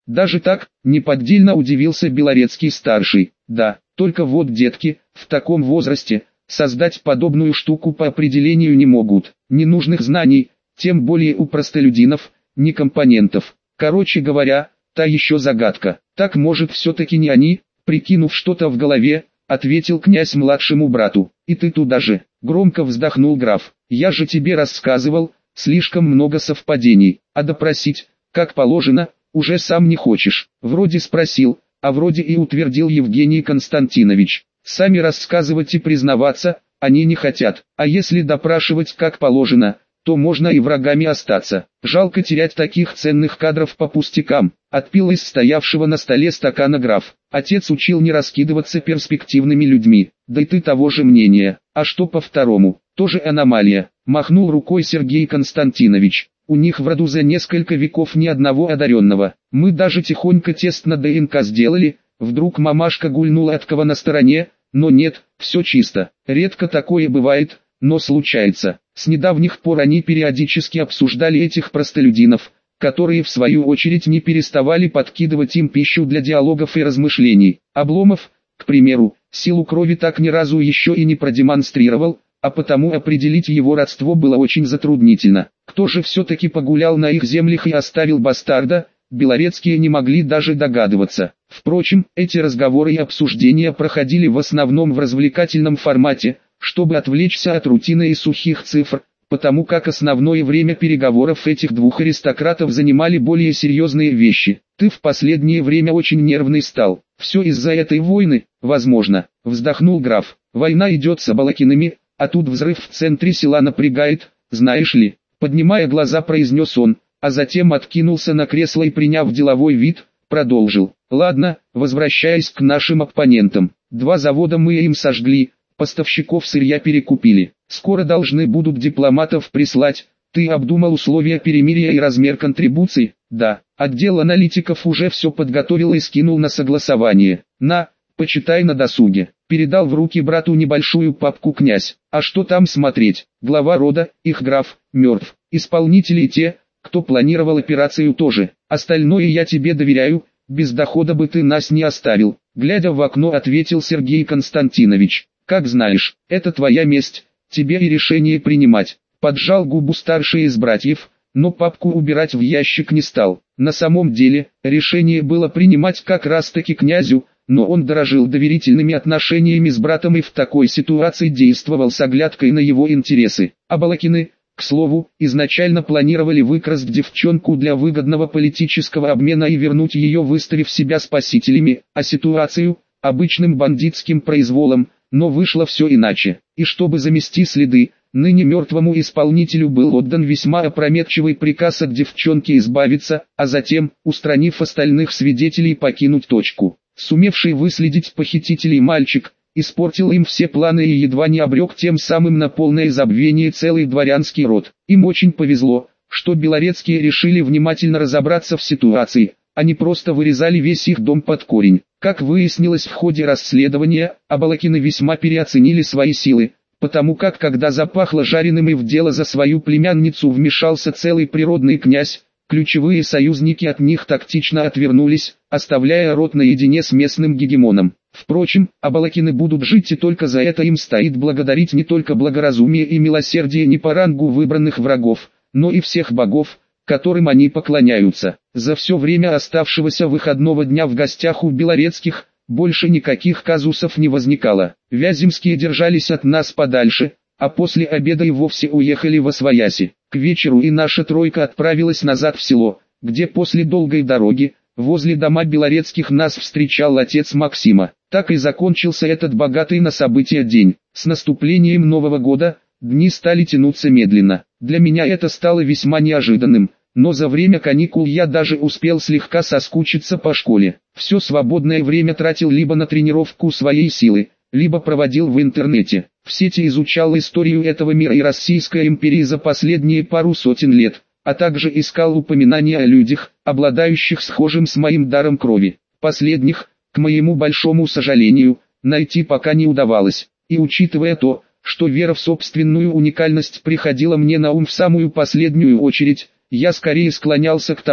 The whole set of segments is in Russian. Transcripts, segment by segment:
Даже так, неподдельно удивился Белорецкий-старший. Да, только вот детки, в таком возрасте, создать подобную штуку по определению не могут. Ненужных знаний, тем более у простолюдинов, ни компонентов. Короче говоря, та еще загадка. Так может все-таки не они, прикинув что-то в голове, ответил князь младшему брату. И ты туда же, громко вздохнул граф. Я же тебе рассказывал, слишком много совпадений, а допросить, как положено, уже сам не хочешь. Вроде спросил, а вроде и утвердил Евгений Константинович. Сами рассказывать и признаваться, они не хотят. А если допрашивать как положено, то можно и врагами остаться. Жалко терять таких ценных кадров по пустякам. Отпил из стоявшего на столе стакана граф. Отец учил не раскидываться перспективными людьми. Да и ты того же мнения. А что по второму? Тоже аномалия. Махнул рукой Сергей Константинович. У них в роду за несколько веков ни одного одаренного. Мы даже тихонько тест на ДНК сделали. Вдруг мамашка гульнула от кого на стороне, но нет, все чисто. Редко такое бывает, но случается. С недавних пор они периодически обсуждали этих простолюдинов, которые в свою очередь не переставали подкидывать им пищу для диалогов и размышлений. Обломов, к примеру, силу крови так ни разу еще и не продемонстрировал, а потому определить его родство было очень затруднительно. Кто же все-таки погулял на их землях и оставил бастарда, Белорецкие не могли даже догадываться. Впрочем, эти разговоры и обсуждения проходили в основном в развлекательном формате, чтобы отвлечься от рутины и сухих цифр, потому как основное время переговоров этих двух аристократов занимали более серьезные вещи. Ты в последнее время очень нервный стал. Все из-за этой войны, возможно, вздохнул граф. Война идет с Абалакиными, а тут взрыв в центре села напрягает, знаешь ли. Поднимая глаза, произнес он, а затем откинулся на кресло и, приняв деловой вид, продолжил. Ладно, возвращаясь к нашим оппонентам. 2 завода мы им сожгли, поставщиков сырья перекупили. Скоро должны будут дипломатов прислать. Ты обдумал условия перемирия и размер контрибуций? Да. Отдел аналитиков уже все подготовил и скинул на согласование. На, почитай на досуге. Передал в руки брату небольшую папку князь. А что там смотреть? Глава рода, их граф, мертв. Исполнители те, кто планировал операцию, тоже. Остальное я тебе доверяю, без дохода бы ты нас не оставил. Глядя в окно, ответил Сергей Константинович. Как знаешь, это твоя месть, тебе и решение принимать. Поджал губу старший из братьев, но папку убирать в ящик не стал. На самом деле, решение было принимать как раз таки князю, но он дорожил доверительными отношениями с братом и в такой ситуации действовал с оглядкой на его интересы. Абалакины, к слову, изначально планировали выкрасть девчонку для выгодного политического обмена и вернуть ее, выставив себя спасителями, а ситуацию – обычным бандитским произволом, но вышло все иначе. И чтобы замести следы, ныне мертвому исполнителю был отдан весьма опрометчивый приказ от девчонки избавиться, а затем, устранив остальных свидетелей, покинуть точку. Сумевший выследить похитителей мальчик, испортил им все планы и едва не обрек тем самым на полное забвение целый дворянский род. Им очень повезло, что Белорецкие решили внимательно разобраться в ситуации, а не просто вырезали весь их дом под корень. Как выяснилось в ходе расследования, Абалакины весьма переоценили свои силы, потому как когда запахло жареным и в дело за свою племянницу вмешался целый природный князь, ключевые союзники от них тактично отвернулись, оставляя род наедине с местным гегемоном. Впрочем, Абалакины будут жить, и только за это им стоит благодарить не только благоразумие и милосердие не по рангу выбранных врагов, но и всех богов, которым они поклоняются. За все время оставшегося выходного дня в гостях у Белорецких больше никаких казусов не возникало. Вяземские держались от нас подальше, а после обеда и вовсе уехали восвояси. К вечеру и наша тройка отправилась назад в село, где после долгой дороги, возле дома Белорецких, нас встречал отец Максима. Так и закончился этот богатый на события день. С наступлением Нового года дни стали тянуться медленно. Для меня это стало весьма неожиданным, но за время каникул я даже успел слегка соскучиться по школе. Все свободное время тратил либо на тренировку своей силы, либо проводил в интернете. В сети изучал историю этого мира и Российской империи за последние пару сотен лет, а также искал упоминания о людях, обладающих схожим с моим даром крови. Последних, к моему большому сожалению, найти пока не удавалось, и учитывая то, что вера в собственную уникальность приходила мне на ум в самую последнюю очередь, я скорее склонялся к тому,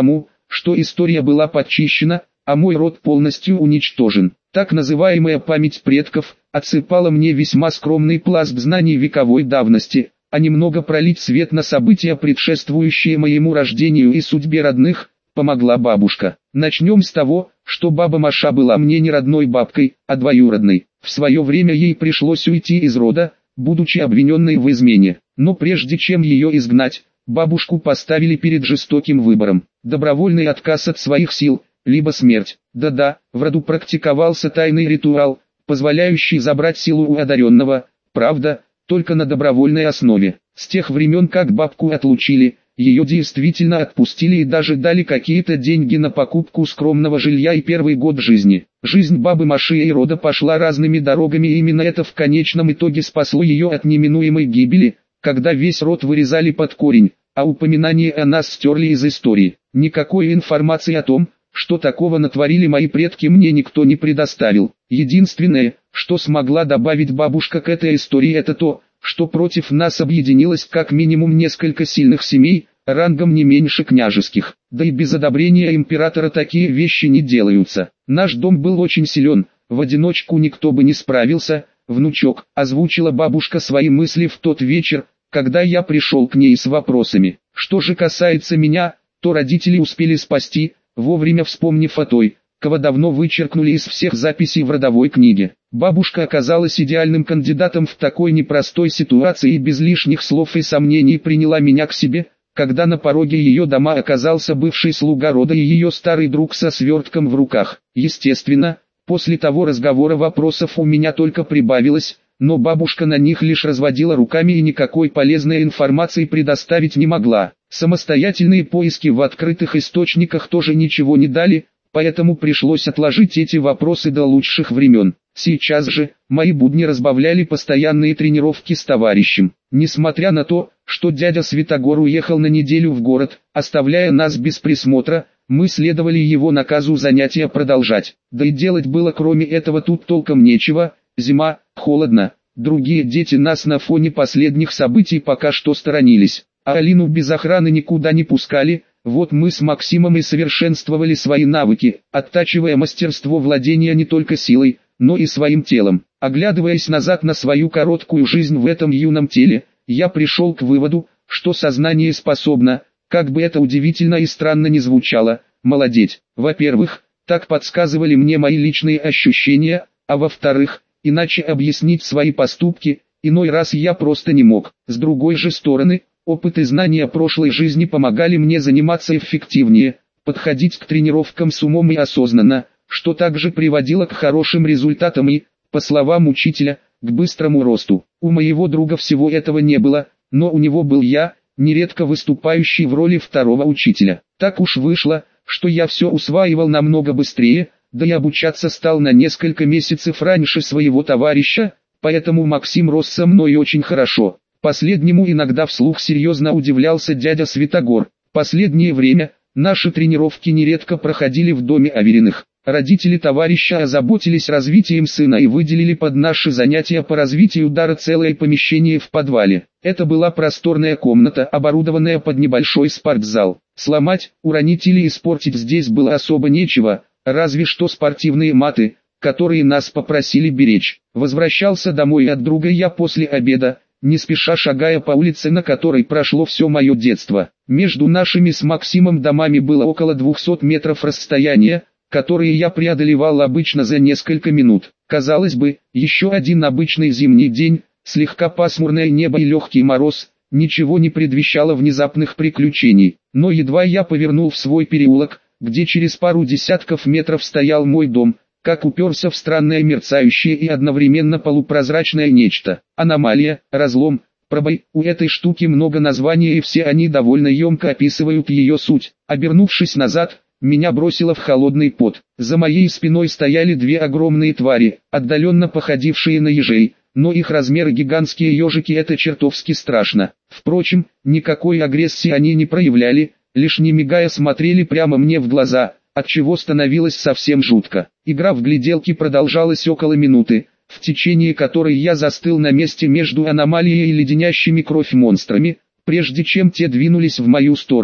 что история была подчищена, а мой род полностью уничтожен. Так называемая память предков отсыпала мне весьма скромный пласт знаний вековой давности, а немного пролить свет на события, предшествующие моему рождению и судьбе родных, помогла бабушка. Начнем с того, что баба Маша была мне не родной бабкой, а двоюродной. В свое время ей пришлось уйти из рода, будучи обвиненной в измене. Но прежде чем ее изгнать, бабушку поставили перед жестоким выбором: добровольный отказ от своих сил, либо смерть. Да-да, в роду практиковался тайный ритуал, позволяющий забрать силу у одаренного, правда, только на добровольной основе. С тех времен, как бабку отлучили, ее действительно отпустили и даже дали какие-то деньги на покупку скромного жилья и первый год жизни. Жизнь бабы Маши и рода пошла разными дорогами, и именно это в конечном итоге спасло ее от неминуемой гибели, когда весь род вырезали под корень, а упоминание о нас стерли из истории. Никакой информации о том, что такого натворили мои предки, мне никто не предоставил. Единственное, что смогла добавить бабушка к этой истории, это то, что против нас объединилось как минимум несколько сильных семей, рангом не меньше княжеских. Да и без одобрения императора такие вещи не делаются. Наш дом был очень силен, в одиночку никто бы не справился. «Внучок», — озвучила бабушка свои мысли в тот вечер, когда я пришел к ней с вопросами. Что же касается меня, то родители успели спасти, вовремя вспомнив о той, кого давно вычеркнули из всех записей в родовой книге. Бабушка оказалась идеальным кандидатом в такой непростой ситуации и без лишних слов и сомнений приняла меня к себе, когда на пороге ее дома оказался бывший слуга рода и ее старый друг со свертком в руках. Естественно, после того разговора вопросов у меня только прибавилось, но бабушка на них лишь разводила руками и никакой полезной информации предоставить не могла. Самостоятельные поиски в открытых источниках тоже ничего не дали, поэтому пришлось отложить эти вопросы до лучших времен. Сейчас же, мои будни разбавляли постоянные тренировки с товарищем. Несмотря на то, что дядя Святогор уехал на неделю в город, оставляя нас без присмотра, мы следовали его наказу занятия продолжать. Да и делать было кроме этого тут толком нечего. Зима, холодно, другие дети нас на фоне последних событий пока что сторонились, а Алину без охраны никуда не пускали. Вот мы с Максимом и совершенствовали свои навыки, оттачивая мастерство владения не только силой, но и своим телом. Оглядываясь назад на свою короткую жизнь в этом юном теле, я пришел к выводу, что сознание способно, как бы это удивительно и странно ни звучало, молодеть. Во-первых, так подсказывали мне мои личные ощущения, а во-вторых, иначе объяснить свои поступки, иной раз я просто не мог. С другой же стороны, опыт и знания прошлой жизни помогали мне заниматься эффективнее, подходить к тренировкам с умом и осознанно, что также приводило к хорошим результатам и, по словам учителя, к быстрому росту. У моего друга всего этого не было, но у него был я, нередко выступающий в роли второго учителя. Так уж вышло, что я все усваивал намного быстрее, да и обучаться стал на несколько месяцев раньше своего товарища, поэтому Максим рос со мной очень хорошо. Последнему иногда вслух серьезно удивлялся дядя Святогор. Последнее время наши тренировки нередко проходили в доме Авериных. Родители товарища озаботились развитием сына и выделили под наши занятия по развитию дара целое помещение в подвале. Это была просторная комната, оборудованная под небольшой спортзал. Сломать, уронить или испортить здесь было особо нечего, разве что спортивные маты, которые нас попросили беречь. Возвращался домой от друга я после обеда, не спеша шагая по улице, на которой прошло все мое детство. Между нашими с Максимом домами было около 200 метров расстояния, которые я преодолевал обычно за несколько минут. Казалось бы, еще один обычный зимний день, слегка пасмурное небо и легкий мороз, ничего не предвещало внезапных приключений. Но едва я повернул в свой переулок, где через пару десятков метров стоял мой дом, как уперся в странное мерцающее и одновременно полупрозрачное нечто. Аномалия, разлом, пробой. У этой штуки много названий и все они довольно емко описывают ее суть. Обернувшись назад, меня бросило в холодный пот. За моей спиной стояли две огромные твари, отдаленно походившие на ежей, но их размеры гигантские ежики, это чертовски страшно. Впрочем, никакой агрессии они не проявляли, лишь не мигая смотрели прямо мне в глаза, отчего становилось совсем жутко. Игра в гляделки продолжалась около минуты, в течение которой я застыл на месте между аномалией и леденящими кровь монстрами, прежде чем те двинулись в мою сторону.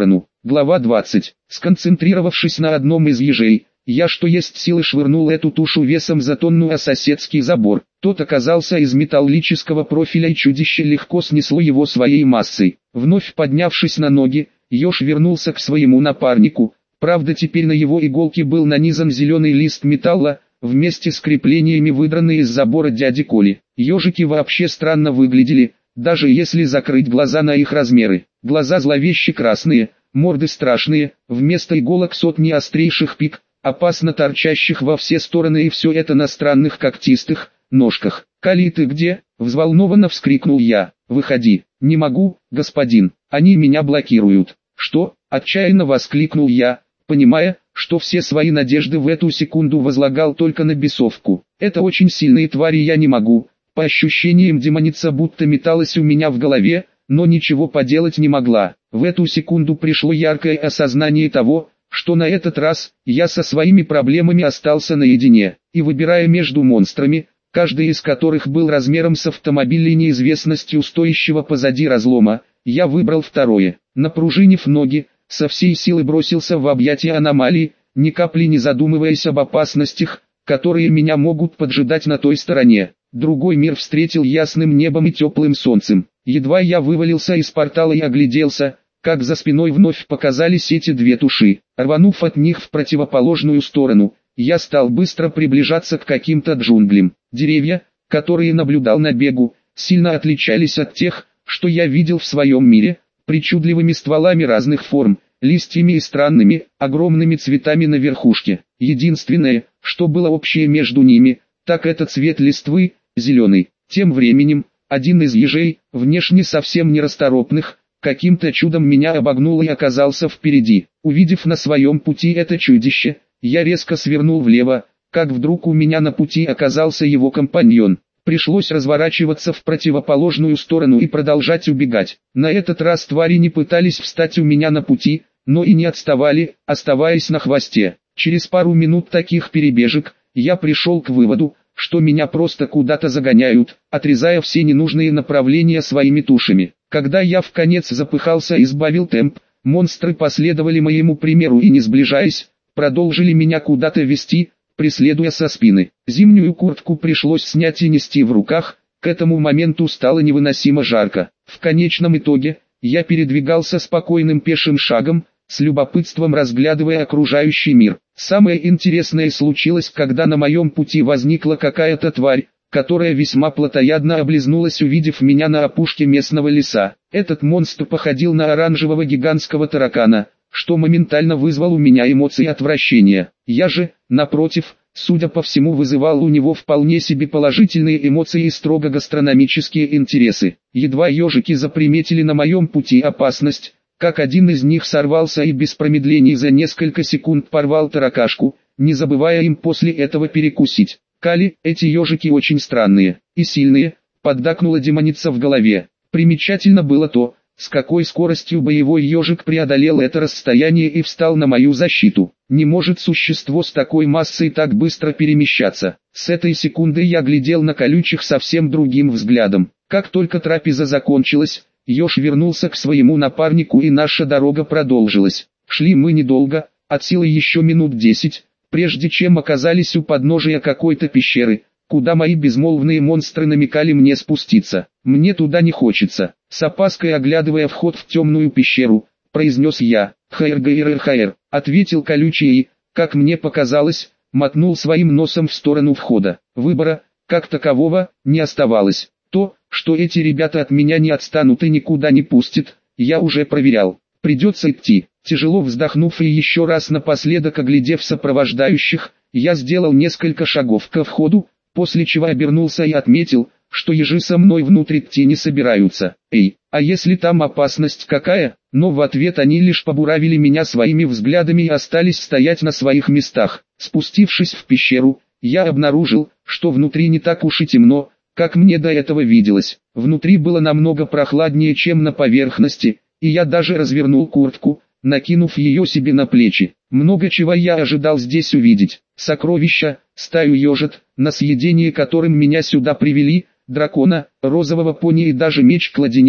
Глава 20. Сконцентрировавшись на одном из ежей, я что есть силы швырнул эту тушу весом за тонну о соседский забор. Тот оказался из металлического профиля, и чудище легко снесло его своей массой. Вновь поднявшись на ноги, еж вернулся к своему напарнику. Правда, теперь на его иголке был нанизан зеленый лист металла, вместе с креплениями, выдранные из забора дяди Коли. Ежики вообще странно выглядели, даже если закрыть глаза на их размеры. Глаза зловеще красные, морды страшные, вместо иголок сотни острейших пик, опасно торчащих во все стороны, и все это на странных когтистых ножках. «Кали, ты где?» – взволнованно вскрикнул я. «Выходи». «Не могу, господин, они меня блокируют». «Что?» – отчаянно воскликнул я, понимая, что все свои надежды в эту секунду возлагал только на бесовку. «Это очень сильные твари, я не могу». По ощущениям, демоница будто металась у меня в голове, но ничего поделать не могла. В эту секунду пришло яркое осознание того, что на этот раз я со своими проблемами остался наедине, и выбирая между монстрами, каждый из которых был размером с автомобиль и неизвестностью стоящего позади разлома, я выбрал второе. Напружинив ноги, со всей силы бросился в объятия аномалии, ни капли не задумываясь об опасностях, которые меня могут поджидать на той стороне. Другой мир встретил ясным небом и теплым солнцем. Едва я вывалился из портала и огляделся, как за спиной вновь показались эти две туши. Рванув от них в противоположную сторону, я стал быстро приближаться к каким-то джунглям. Деревья, которые наблюдал на бегу, сильно отличались от тех, что я видел в своем мире, причудливыми стволами разных форм, листьями и странными, огромными цветами на верхушке. Единственное, что было общее между ними, так это цвет листвы, зеленый. Тем временем, один из ежей, внешне совсем нерасторопных, каким-то чудом меня обогнул и оказался впереди. Увидев на своем пути это чудище, я резко свернул влево, как вдруг у меня на пути оказался его компаньон. Пришлось разворачиваться в противоположную сторону и продолжать убегать. На этот раз твари не пытались встать у меня на пути, но и не отставали, оставаясь на хвосте. Через пару минут таких перебежек, я пришел к выводу, что меня просто куда-то загоняют, отрезая все ненужные направления своими тушами. Когда я вконец запыхался и сбавил темп, монстры последовали моему примеру и, не сближаясь, продолжили меня куда-то вести, преследуя со спины. Зимнюю куртку пришлось снять и нести в руках, к этому моменту стало невыносимо жарко. В конечном итоге, я передвигался спокойным пешим шагом, с любопытством разглядывая окружающий мир. Самое интересное случилось, когда на моем пути возникла какая-то тварь, которая весьма плотоядно облизнулась, увидев меня на опушке местного леса. Этот монстр походил на оранжевого гигантского таракана, что моментально вызвал у меня эмоции отвращения. Я же, напротив, судя по всему, вызывал у него вполне себе положительные эмоции и строго гастрономические интересы. Едва ежики заприметили на моем пути опасность, как один из них сорвался и без промедлений за несколько секунд порвал таракашку, не забывая им после этого перекусить. «Кали, эти ежики очень странные и сильные», поддакнула демоница в голове. Примечательно было то, с какой скоростью боевой ежик преодолел это расстояние и встал на мою защиту. Не может существо с такой массой так быстро перемещаться. С этой секунды я глядел на колючих совсем другим взглядом. Как только трапеза закончилась, еж вернулся к своему напарнику и наша дорога продолжилась. Шли мы недолго, от силы еще минут 10, прежде чем оказались у подножия какой-то пещеры, куда мои безмолвные монстры намекали мне спуститься. «Мне туда не хочется», — с опаской оглядывая вход в темную пещеру, произнес я. «Хайр-гайр-хайр», — ответил колючий и, как мне показалось, мотнул своим носом в сторону входа. Выбора, как такового, не оставалось. То, что эти ребята от меня не отстанут и никуда не пустят, я уже проверял. Придется идти. Тяжело вздохнув и еще раз напоследок оглядев сопровождающих, я сделал несколько шагов ко входу, после чего обернулся и отметил, что ежи со мной внутрь идти не собираются. «Эй, а если там опасность какая?» Но в ответ они лишь побуравили меня своими взглядами и остались стоять на своих местах. Спустившись в пещеру, я обнаружил, что внутри не так уж и темно, как мне до этого виделось. Внутри было намного прохладнее, чем на поверхности, и я даже развернул куртку, накинув ее себе на плечи. Много чего я ожидал здесь увидеть. Сокровища, стаю ежет, на съедение которым меня сюда привели, дракона, розового пони и даже меч-кладенец,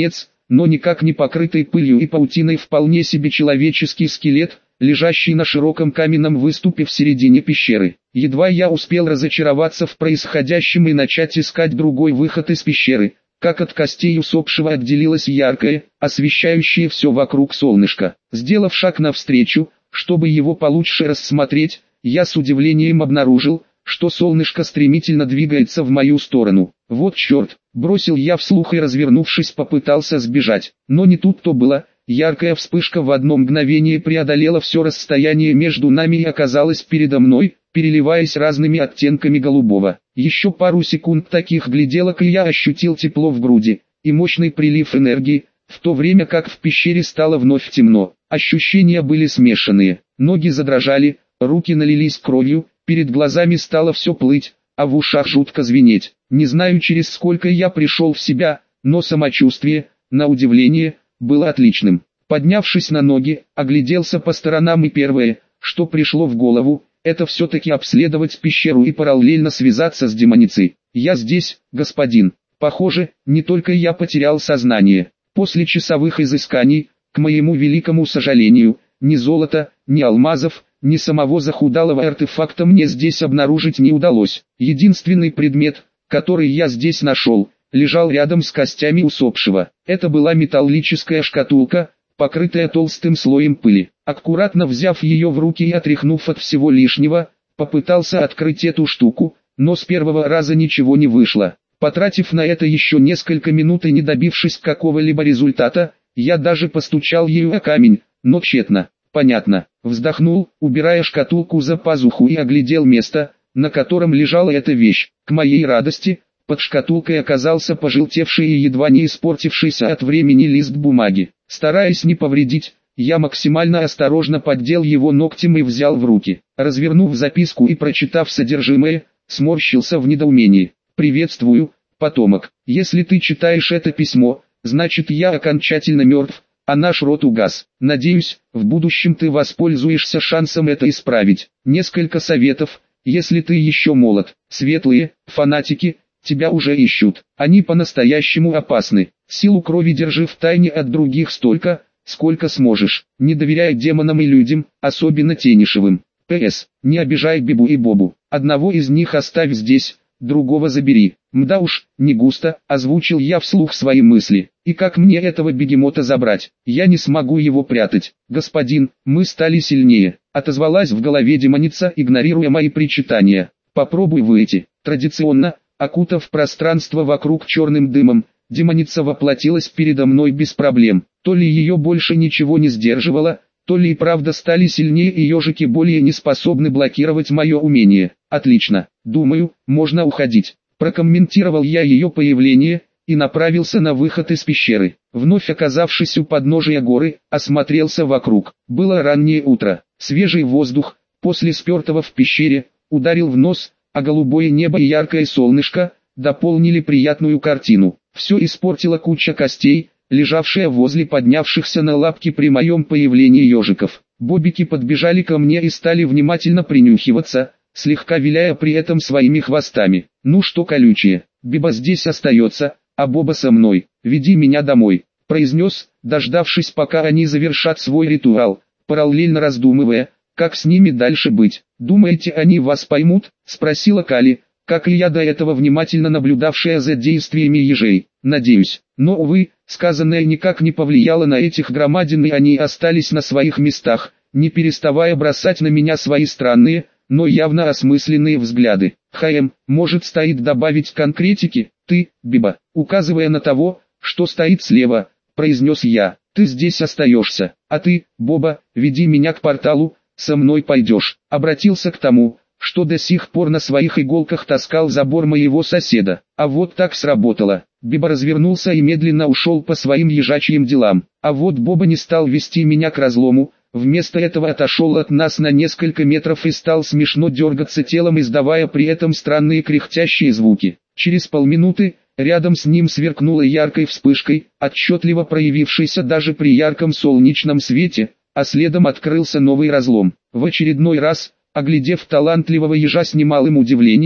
но никак не покрытый пылью и паутиной вполне себе человеческий скелет, лежащий на широком каменном выступе в середине пещеры. Едва я успел разочароваться в происходящем и начать искать другой выход из пещеры, как от костей усопшего отделилось яркое, освещающее все вокруг солнышко. Сделав шаг навстречу, чтобы его получше рассмотреть, я с удивлением обнаружил, что солнышко стремительно двигается в мою сторону. Вот черт, бросил я вслух и, развернувшись, попытался сбежать. Но не тут-то было. Яркая вспышка в одно мгновение преодолела все расстояние между нами и оказалась передо мной, переливаясь разными оттенками голубого. Еще пару секунд таких гляделок и я ощутил тепло в груди и мощный прилив энергии, в то время как в пещере стало вновь темно. Ощущения были смешанные, ноги задрожали, руки налились кровью, перед глазами стало все плыть, а в ушах жутко звенеть. Не знаю, через сколько я пришел в себя, но самочувствие, на удивление, было отличным. Поднявшись на ноги, огляделся по сторонам и первое, что пришло в голову, это все-таки обследовать пещеру и параллельно связаться с демоницей. «Я здесь, господин». Похоже, не только я потерял сознание. После часовых изысканий, к моему великому сожалению, ни золота, ни алмазов, ни самого захудалого артефакта мне здесь обнаружить не удалось. Единственный предмет, который я здесь нашел, лежал рядом с костями усопшего. Это была металлическая шкатулка, покрытая толстым слоем пыли. Аккуратно взяв ее в руки и отряхнув от всего лишнего, попытался открыть эту штуку, но с первого раза ничего не вышло. Потратив на это еще несколько минут и не добившись какого-либо результата, я даже постучал ею о камень, но тщетно. Понятно. Вздохнул, убирая шкатулку за пазуху и оглядел место, на котором лежала эта вещь. К моей радости, под шкатулкой оказался пожелтевший и едва не испортившийся от времени лист бумаги. Стараясь не повредить, я максимально осторожно поддел его ногтем и взял в руки. Развернув записку и прочитав содержимое, сморщился в недоумении. «Приветствую, потомок. Если ты читаешь это письмо, значит я окончательно мертв, а наш род угас. Надеюсь, в будущем ты воспользуешься шансом это исправить. Несколько советов, если ты еще молод. Светлые, фанатики, тебя уже ищут. Они по-настоящему опасны. Силу крови держи в тайне от других столько, сколько сможешь. Не доверяй демонам и людям, особенно Тенишевым. П.С. Не обижай Бибу и Бобу. Одного из них оставь здесь, другого забери». «Мда уж, не густо», озвучил я вслух свои мысли. «И как мне этого бегемота забрать? Я не смогу его прятать». «Господин, мы стали сильнее», отозвалась в голове демоница, игнорируя мои причитания. «Попробуй выйти». Традиционно, окутав пространство вокруг черным дымом, демоница воплотилась передо мной без проблем. То ли ее больше ничего не сдерживало, то ли и правда стали сильнее и ежики более не способны блокировать мое умение. «Отлично, думаю, можно уходить», прокомментировал я ее появление и направился на выход из пещеры. Вновь оказавшись у подножия горы, осмотрелся вокруг. Было раннее утро, свежий воздух, после спертого в пещере, ударил в нос, а голубое небо и яркое солнышко дополнили приятную картину. Все испортила куча костей, лежавшая возле поднявшихся на лапки при моем появлении ежиков. Бобики подбежали ко мне и стали внимательно принюхиваться, слегка виляя при этом своими хвостами. «Ну что, колючие, Биба здесь остается, а Боба со мной, веди меня домой», произнес, дождавшись пока они завершат свой ритуал, параллельно раздумывая, как с ними дальше быть. «Думаете, они вас поймут?» спросила Кали, как и я до этого внимательно наблюдавшая за действиями ежей. «Надеюсь, но увы, сказанное никак не повлияло на этих громадин и они остались на своих местах, не переставая бросать на меня свои странные, но явно осмысленные взгляды. Может стоит добавить конкретики? Ты, Биба, указывая на того, что стоит слева, произнес я, ты здесь остаешься, а ты, Боба, веди меня к порталу, со мной пойдешь. Обратился к тому, что до сих пор на своих иголках таскал забор моего соседа. А вот так сработало. Биба развернулся и медленно ушел по своим ежачьим делам. А вот Боба не стал вести меня к разлому, вместо этого отошел от нас на несколько метров и стал смешно дергаться телом, издавая при этом странные кряхтящие звуки. Через полминуты, рядом с ним сверкнула яркой вспышкой, отчетливо проявившейся даже при ярком солнечном свете, а следом открылся новый разлом. В очередной раз, оглядев талантливого ежа с немалым удивлением,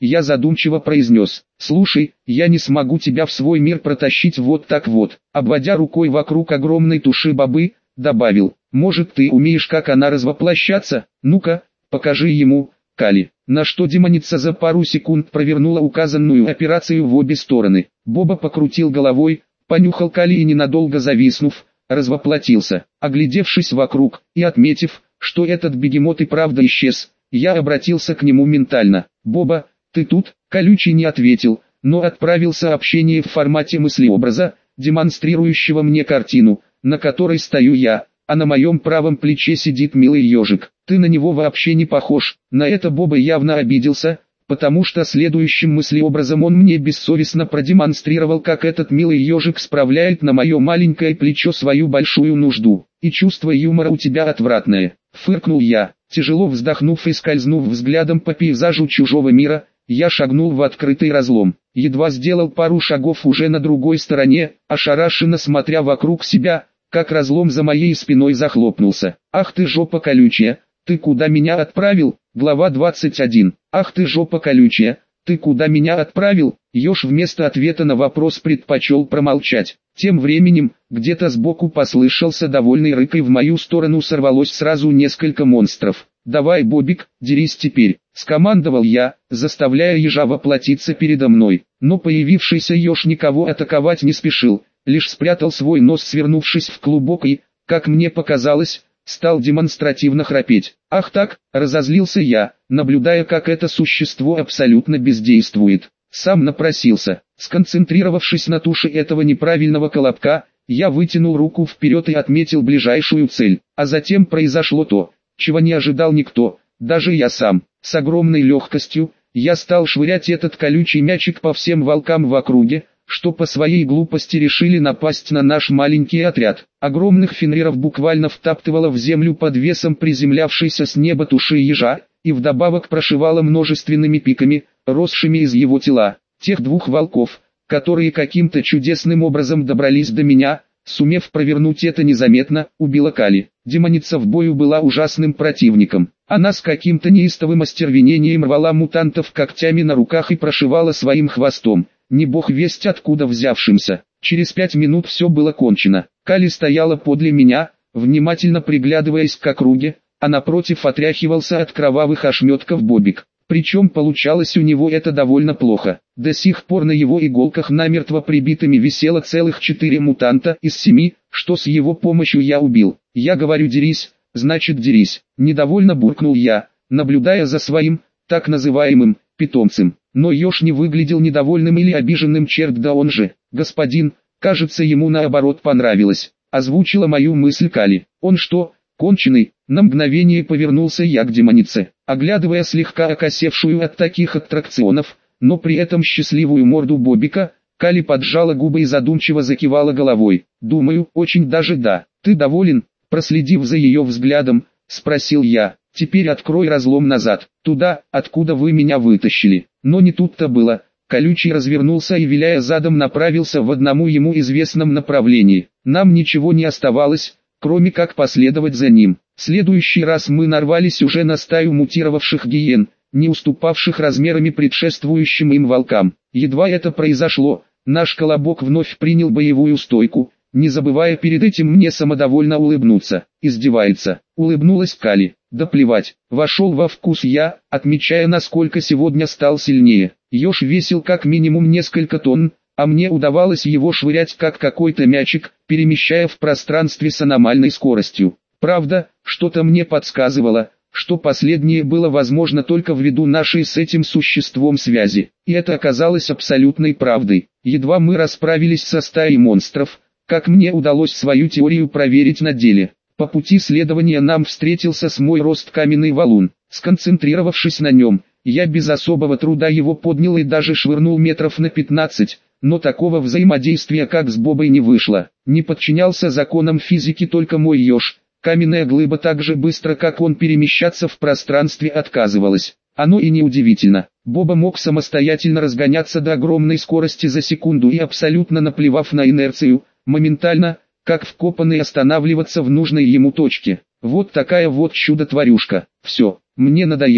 я задумчиво произнес: «Слушай, я не смогу тебя в свой мир протащить вот так вот», обводя рукой вокруг огромной туши бобы, добавил: «Может, ты умеешь, как она развоплощаться? Ну-ка, покажи ему, Кали». На что демоница за пару секунд провернула указанную операцию в обе стороны. Боба покрутил головой, понюхал Кали и, ненадолго зависнув, развоплотился. Оглядевшись вокруг и отметив, что этот бегемот и правда исчез, я обратился к нему ментально: «Боба, ты тут?» Колючий не ответил, но отправил сообщение в формате мыслеобраза, демонстрирующего мне картину, на которой стою я, а на моем правом плече сидит милый ежик. «Ты на него вообще не похож». На это Боба явно обиделся, потому что следующим мыслеобразом он мне бессовестно продемонстрировал, как этот милый ежик справляет на мое маленькое плечо свою большую нужду. «И чувство юмора у тебя отвратное», — фыркнул я. Тяжело вздохнув и скользнув взглядом по пейзажу чужого мира, я шагнул в открытый разлом. Едва сделал пару шагов уже на другой стороне, ошарашенно смотря вокруг себя, как разлом за моей спиной захлопнулся. «Ах ты жопа колючая, ты куда меня отправил?» Глава 21. «Ах ты жопа колючая, ты куда меня отправил?» Ёж вместо ответа на вопрос предпочел промолчать. Тем временем, где-то сбоку послышался довольный рык, и в мою сторону сорвалось сразу несколько монстров. «Давай, Бобик, дерись теперь», — скомандовал я, заставляя ежа воплотиться передо мной. Но появившийся еж никого атаковать не спешил, лишь спрятал свой нос, свернувшись в клубок, и, как мне показалось, стал демонстративно храпеть. «Ах так», — разозлился я, наблюдая, как это существо абсолютно бездействует. Сам напросился. Сконцентрировавшись на туше этого неправильного колобка, я вытянул руку вперед и отметил ближайшую цель. А затем произошло то, чего не ожидал никто, даже я сам. С огромной легкостью я стал швырять этот колючий мячик по всем волкам в округе, что по своей глупости решили напасть на наш маленький отряд. Огромных фенриров буквально втаптывало в землю под весом приземлявшейся с неба туши ежа, и вдобавок прошивало множественными пиками, росшими из его тела. Тех двух волков, которые каким-то чудесным образом добрались до меня, сумев провернуть это незаметно, убила Кали. Демоница в бою была ужасным противником. Она с каким-то неистовым остервенением рвала мутантов когтями на руках и прошивала своим хвостом, не бог весть откуда взявшимся. Через 5 минут все было кончено. Кали стояла подле меня, внимательно приглядываясь к округе, а напротив отряхивался от кровавых ошметков Бобик. Причем получалось у него это довольно плохо. До сих пор на его иголках намертво прибитыми висело целых 4 мутанта из 7, что с его помощью я убил. «Я говорю, дерись, значит дерись», — недовольно буркнул я, наблюдая за своим, так называемым, питомцем. Но еж не выглядел недовольным или обиженным, черт, да он же, господин, кажется, ему наоборот понравилось, озвучила мою мысль Кали. «Он что, конченый?» На мгновение повернулся я к демонице, оглядывая слегка окосевшую от таких аттракционов, но при этом счастливую морду Бобика. Кали поджала губы и задумчиво закивала головой. «Думаю, очень даже да. Ты доволен?» Проследив за ее взглядом, спросил я. «Теперь открой разлом назад, туда, откуда вы меня вытащили». Но не тут-то было. Колючий развернулся и, виляя задом, направился в одному ему известном направлении. Нам ничего не оставалось, кроме как последовать за ним. В следующий раз мы нарвались уже на стаю мутировавших гиен, не уступавших размерами предшествующим им волкам. Едва это произошло, наш колобок вновь принял боевую стойку, не забывая перед этим мне самодовольно улыбнуться. «Издевается», — улыбнулась Кали. «Да плевать». Вошел во вкус я, отмечая, насколько сегодня стал сильнее. Еж весил как минимум несколько тонн, а мне удавалось его швырять как какой-то мячик, перемещая в пространстве с аномальной скоростью. Правда, что-то мне подсказывало, что последнее было возможно только ввиду нашей с этим существом связи. И это оказалось абсолютной правдой. Едва мы расправились со стаей монстров, как мне удалось свою теорию проверить на деле. По пути следования нам встретился с мой рост каменный валун. Сконцентрировавшись на нем, я без особого труда его поднял и даже швырнул метров на 15, но такого взаимодействия как с Бобой не вышло. Не подчинялся законам физики только мой еж. Каменная глыба так же быстро, как он, перемещаться в пространстве отказывалась. Оно и неудивительно. Боба мог самостоятельно разгоняться до огромной скорости за секунду и, абсолютно наплевав на инерцию, моментально, как вкопанный, останавливаться в нужной ему точке. Вот такая вот чудо-тварюшка. Все, мне надоело.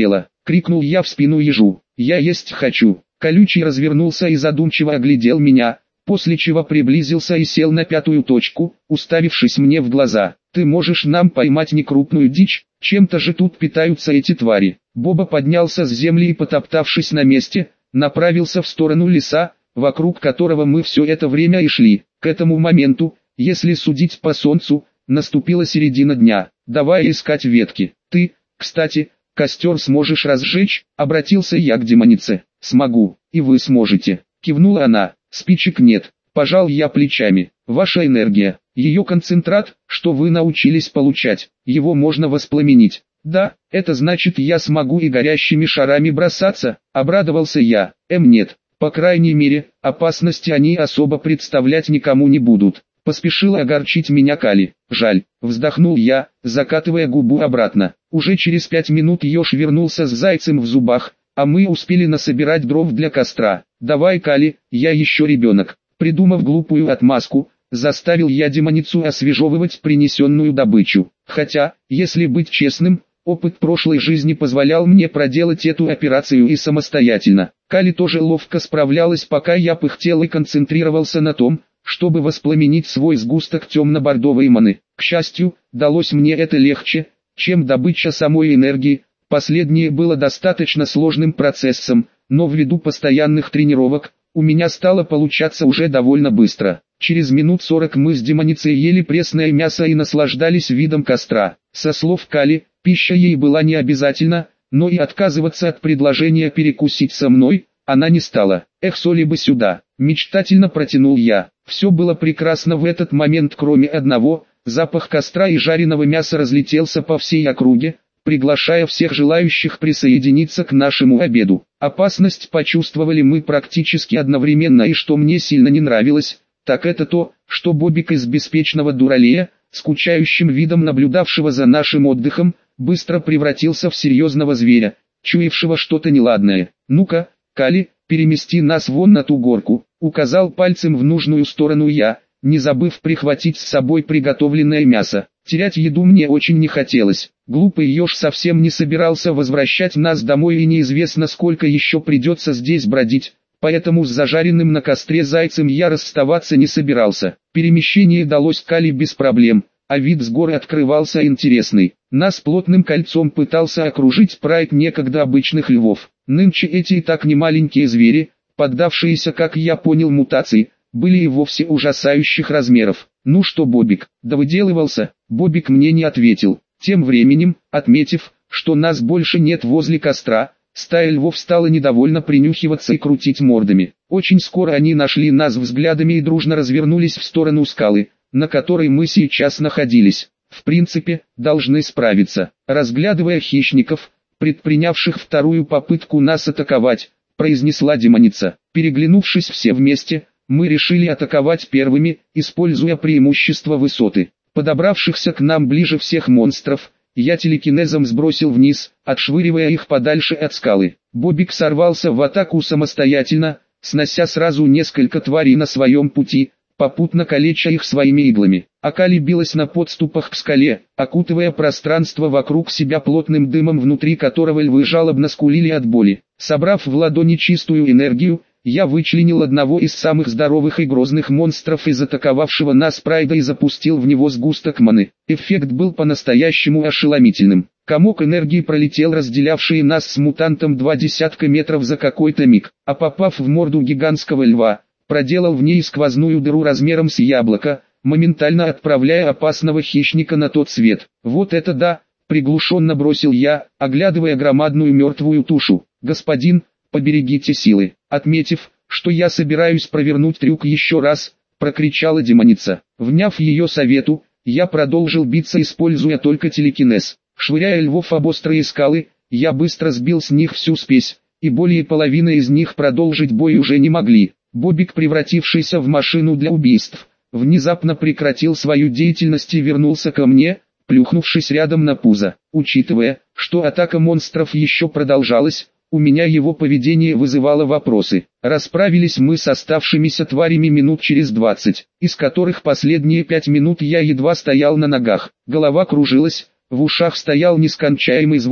крикнул я в спину ежу. Я есть хочу. Колючий развернулся и задумчиво оглядел меня, после чего приблизился и сел на пятую точку, уставившись мне в глаза. Ты можешь нам поймать некрупную дичь? Чем-то же тут питаются эти твари. Боба поднялся с земли и, потоптавшись на месте, направился в сторону леса, вокруг которого мы все это время и шли. К этому моменту, если судить по солнцу, наступила середина дня. Давай искать ветки. Ты, кстати, костер сможешь разжечь? Обратился я к демонице. Смогу, и вы сможете. Кивнула она. Спичек нет. Пожал я плечами. Ваша энергия, ее концентрат, что вы научились получать, его можно воспламенить. Да, это значит, я смогу и горящими шарами бросаться, обрадовался я. Нет, по крайней мере, опасности они особо представлять никому не будут. Поспешила огорчить меня Кали. Жаль, вздохнул я, закатывая губу обратно. Уже через 5 минут еж вернулся с зайцем в зубах, а мы успели насобирать дров для костра. Давай, Кали, я еще ребенок. Придумав глупую отмазку, заставил я демоницу освежевывать принесенную добычу. Хотя, если быть честным, опыт прошлой жизни позволял мне проделать эту операцию и самостоятельно. Кали тоже ловко справлялась, пока я пыхтел и концентрировался на том, чтобы воспламенить свой сгусток темно-бордовой маны. К счастью, далось мне это легче, чем добыча самой энергии. Последнее было достаточно сложным процессом, но ввиду постоянных тренировок, у меня стало получаться уже довольно быстро. Через минут 40 мы с демоницей ели пресное мясо и наслаждались видом костра. Со слов Кали, пища ей была не обязательна, но и отказываться от предложения перекусить со мной она не стала. Эх, соли бы сюда, мечтательно протянул я. Все было прекрасно в этот момент, кроме одного: запах костра и жареного мяса разлетелся по всей округе, приглашая всех желающих присоединиться к нашему обеду. Опасность почувствовали мы практически одновременно, и что мне сильно не нравилось, так это то, что Бобик из беспечного дуралея, скучающим видом наблюдавшего за нашим отдыхом, быстро превратился в серьезного зверя, чуявшего что-то неладное. «Ну-ка, Кали, перемести нас вон на ту горку», указал пальцем в нужную сторону я, не забыв прихватить с собой приготовленное мясо. Терять еду мне очень не хотелось. Глупый еж совсем не собирался возвращать нас домой, и неизвестно сколько еще придется здесь бродить, поэтому с зажаренным на костре зайцем я расставаться не собирался. Перемещение далось Кали без проблем, а вид с горы открывался интересный. Нас плотным кольцом пытался окружить прайд некогда обычных львов. Нынче эти и так немаленькие звери, поддавшиеся, как я понял, мутации, были и вовсе ужасающих размеров. «Ну что, Бобик, довыделывался?» Бобик мне не ответил. Тем временем, отметив, что нас больше нет возле костра, стая львов стала недовольно принюхиваться и крутить мордами. Очень скоро они нашли нас взглядами и дружно развернулись в сторону скалы, на которой мы сейчас находились. В принципе, должны справиться. Разглядывая хищников, предпринявших вторую попытку нас атаковать, произнесла демоница. Переглянувшись все вместе, мы решили атаковать первыми, используя преимущество высоты. Подобравшихся к нам ближе всех монстров, я телекинезом сбросил вниз, отшвыривая их подальше от скалы. Бобик сорвался в атаку самостоятельно, снося сразу несколько тварей на своем пути, попутно калеча их своими иглами. А Кали билась на подступах к скале, окутывая пространство вокруг себя плотным дымом, внутри которого львы жалобно скулили от боли. Собрав в ладони чистую энергию, я вычленил одного из самых здоровых и грозных монстров из атаковавшего нас прайда и запустил в него сгусток маны. Эффект был по-настоящему ошеломительным. Комок энергии пролетел разделявшие нас с мутантом 20 метров за какой-то миг, а попав в морду гигантского льва, проделал в ней сквозную дыру размером с яблоко, моментально отправляя опасного хищника на тот свет. «Вот это да!» — приглушенно бросил я, оглядывая громадную мертвую тушу. «Господин, поберегите силы!» Отметив, что я собираюсь провернуть трюк еще раз, прокричала демоница. Вняв ее совету, я продолжил биться, используя только телекинез. Швыряя львов об острые скалы, я быстро сбил с них всю спесь, и более половины из них продолжить бой уже не могли. Бобик, превратившийся в машину для убийств, внезапно прекратил свою деятельность и вернулся ко мне, плюхнувшись рядом на пузо. Учитывая, что атака монстров еще продолжалась, у меня его поведение вызывало вопросы. Расправились мы с оставшимися тварями минут через 20, из которых последние 5 минут я едва стоял на ногах. Голова кружилась, в ушах стоял нескончаемый звон,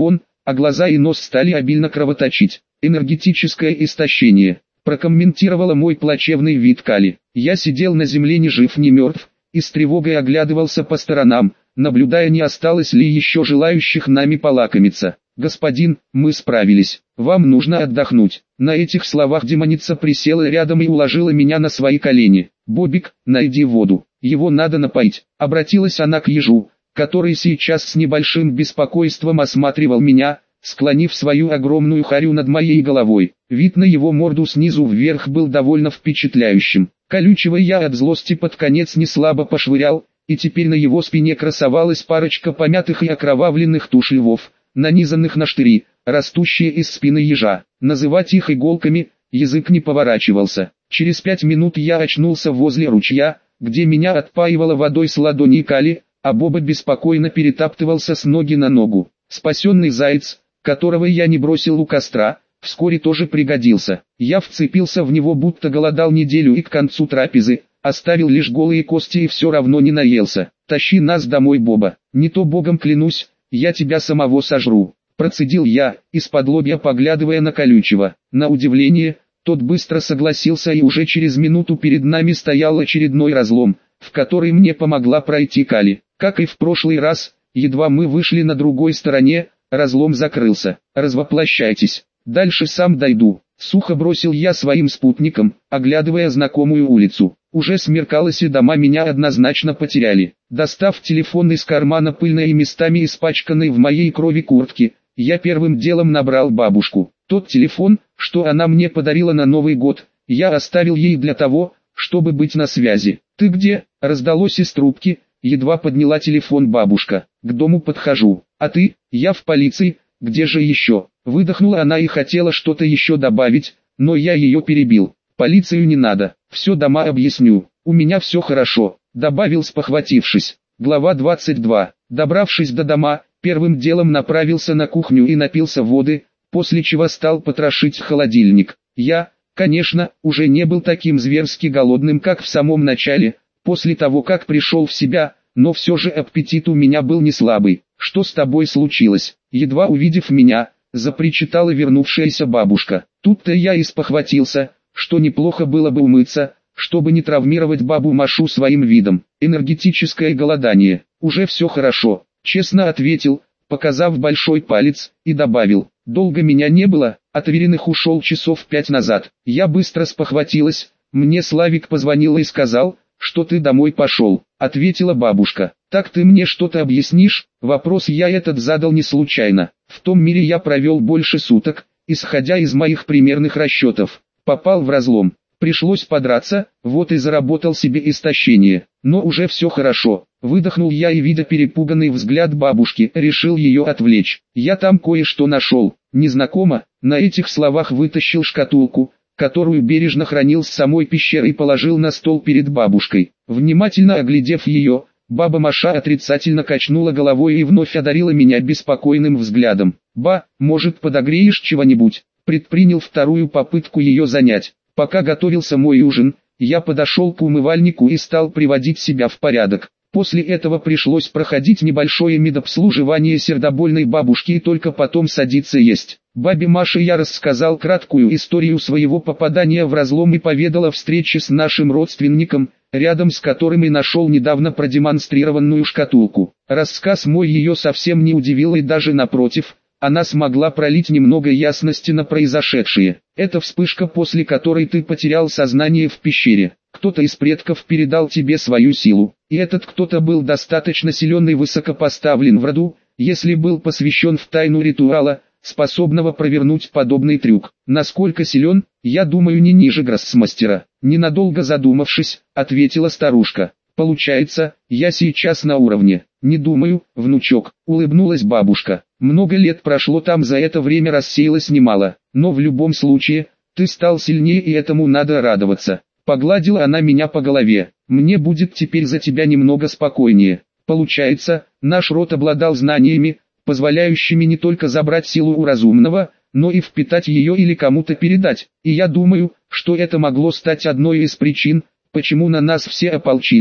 а глаза и нос стали обильно кровоточить. Энергетическое истощение, прокомментировала мой плачевный вид Кали. Я сидел на земле ни жив ни мертв, и с тревогой оглядывался по сторонам, наблюдая, не осталось ли еще желающих нами полакомиться. «Господин, мы справились, вам нужно отдохнуть». На этих словах демоница присела рядом и уложила меня на свои колени. «Бобик, найди воду, его надо напоить», — обратилась она к ежу, который сейчас с небольшим беспокойством осматривал меня, склонив свою огромную харю над моей головой. Вид на его морду снизу вверх был довольно впечатляющим. Колючего я от злости под конец не слабо пошвырял, и теперь на его спине красовалась парочка помятых и окровавленных туш львов, нанизанных на штыри, растущие из спины ежа. Называть их иголками язык не поворачивался. Через 5 минут я очнулся возле ручья, где меня отпаивала водой с ладони Кали, а Боба беспокойно перетаптывался с ноги на ногу. Спасенный заяц, которого я не бросил у костра, вскоре тоже пригодился. Я вцепился в него, будто голодал неделю, и к концу трапезы оставил лишь голые кости и все равно не наелся. «Тащи нас домой, Боба, не то богом клянусь, я тебя самого сожру», — процедил я, исподлобья поглядывая на Колючего. На удивление, тот быстро согласился, и уже через минуту перед нами стоял очередной разлом, в который мне помогла пройти Кали. Как и в прошлый раз, едва мы вышли на другой стороне, разлом закрылся. «Развоплощайтесь, дальше сам дойду», — сухо бросил я своим спутникам, оглядывая знакомую улицу. Уже смеркалось, и дома меня однозначно потеряли. Достав телефон из кармана пыльной и местами испачканной в моей крови куртки, я первым делом набрал бабушку. Тот телефон, что она мне подарила на Новый год, я оставил ей для того, чтобы быть на связи. «Ты где?» — раздалось из трубки, едва подняла телефон бабушка. «К дому подхожу. А ты?» «Я в полиции. Где же еще?» Выдохнула она и хотела что-то еще добавить, но я ее перебил. «Полицию не надо, все дома объясню, у меня все хорошо», — добавил, спохватившись. Глава 22. Добравшись до дома, первым делом направился на кухню и напился воды, после чего стал потрошить холодильник. Я, конечно, уже не был таким зверски голодным, как в самом начале, после того, как пришел в себя, но все же аппетит у меня был не слабый. «Что с тобой случилось?» Едва увидев меня, запричитала вернувшаяся бабушка. Тут-то я и спохватился, что неплохо было бы умыться, чтобы не травмировать бабу Машу своим видом. «Энергетическое голодание. Уже все хорошо», — честно ответил, показав большой палец, и добавил: «Долго меня не было, от Авериных ушел часов 5 назад». Я быстро спохватилась, мне Славик позвонил и сказал, что ты домой пошел, ответила бабушка. «Так ты мне что-то объяснишь?» Вопрос я этот задал не случайно. В том мире я провел больше суток, исходя из моих примерных расчетов. Попал в разлом, пришлось подраться, вот и заработал себе истощение. Но уже все хорошо. Выдохнул я и, видя перепуганный взгляд бабушки, решил ее отвлечь. «Я там кое-что нашел. Незнакомо». На этих словах вытащил шкатулку, которую бережно хранил с самой пещеры, и положил на стол перед бабушкой. Внимательно оглядев ее, баба Маша отрицательно качнула головой и вновь одарила меня беспокойным взглядом. «Ба, может, подогреешь чего-нибудь?» Предпринял вторую попытку ее занять. Пока готовился мой ужин, я подошел к умывальнику и стал приводить себя в порядок. После этого пришлось проходить небольшое медобслуживание сердобольной бабушки и только потом садиться есть. Бабе Маше я рассказал краткую историю своего попадания в разлом и поведал о встрече с нашим родственником, рядом с которым и нашел недавно продемонстрированную шкатулку. Рассказ мой ее совсем не удивил, и даже напротив, она смогла пролить немного ясности на произошедшее. «Это вспышка, после которой ты потерял сознание в пещере. Кто-то из предков передал тебе свою силу, и этот кто-то был достаточно силен и высокопоставлен в роду, если был посвящен в тайну ритуала, способного провернуть подобный трюк. Насколько силен, я думаю, не ниже гроссмастера». Ненадолго задумавшись, ответила старушка. «Получается, я сейчас на уровне». «Не думаю, внучок», — улыбнулась бабушка. «Много лет прошло, там за это время рассеялось немало, но в любом случае, ты стал сильнее, и этому надо радоваться». Погладила она меня по голове. «Мне будет теперь за тебя немного спокойнее. Получается, наш род обладал знаниями, позволяющими не только забрать силу у разумного, но и впитать ее или кому-то передать. И я думаю, что это могло стать одной из причин, почему на нас все ополчились,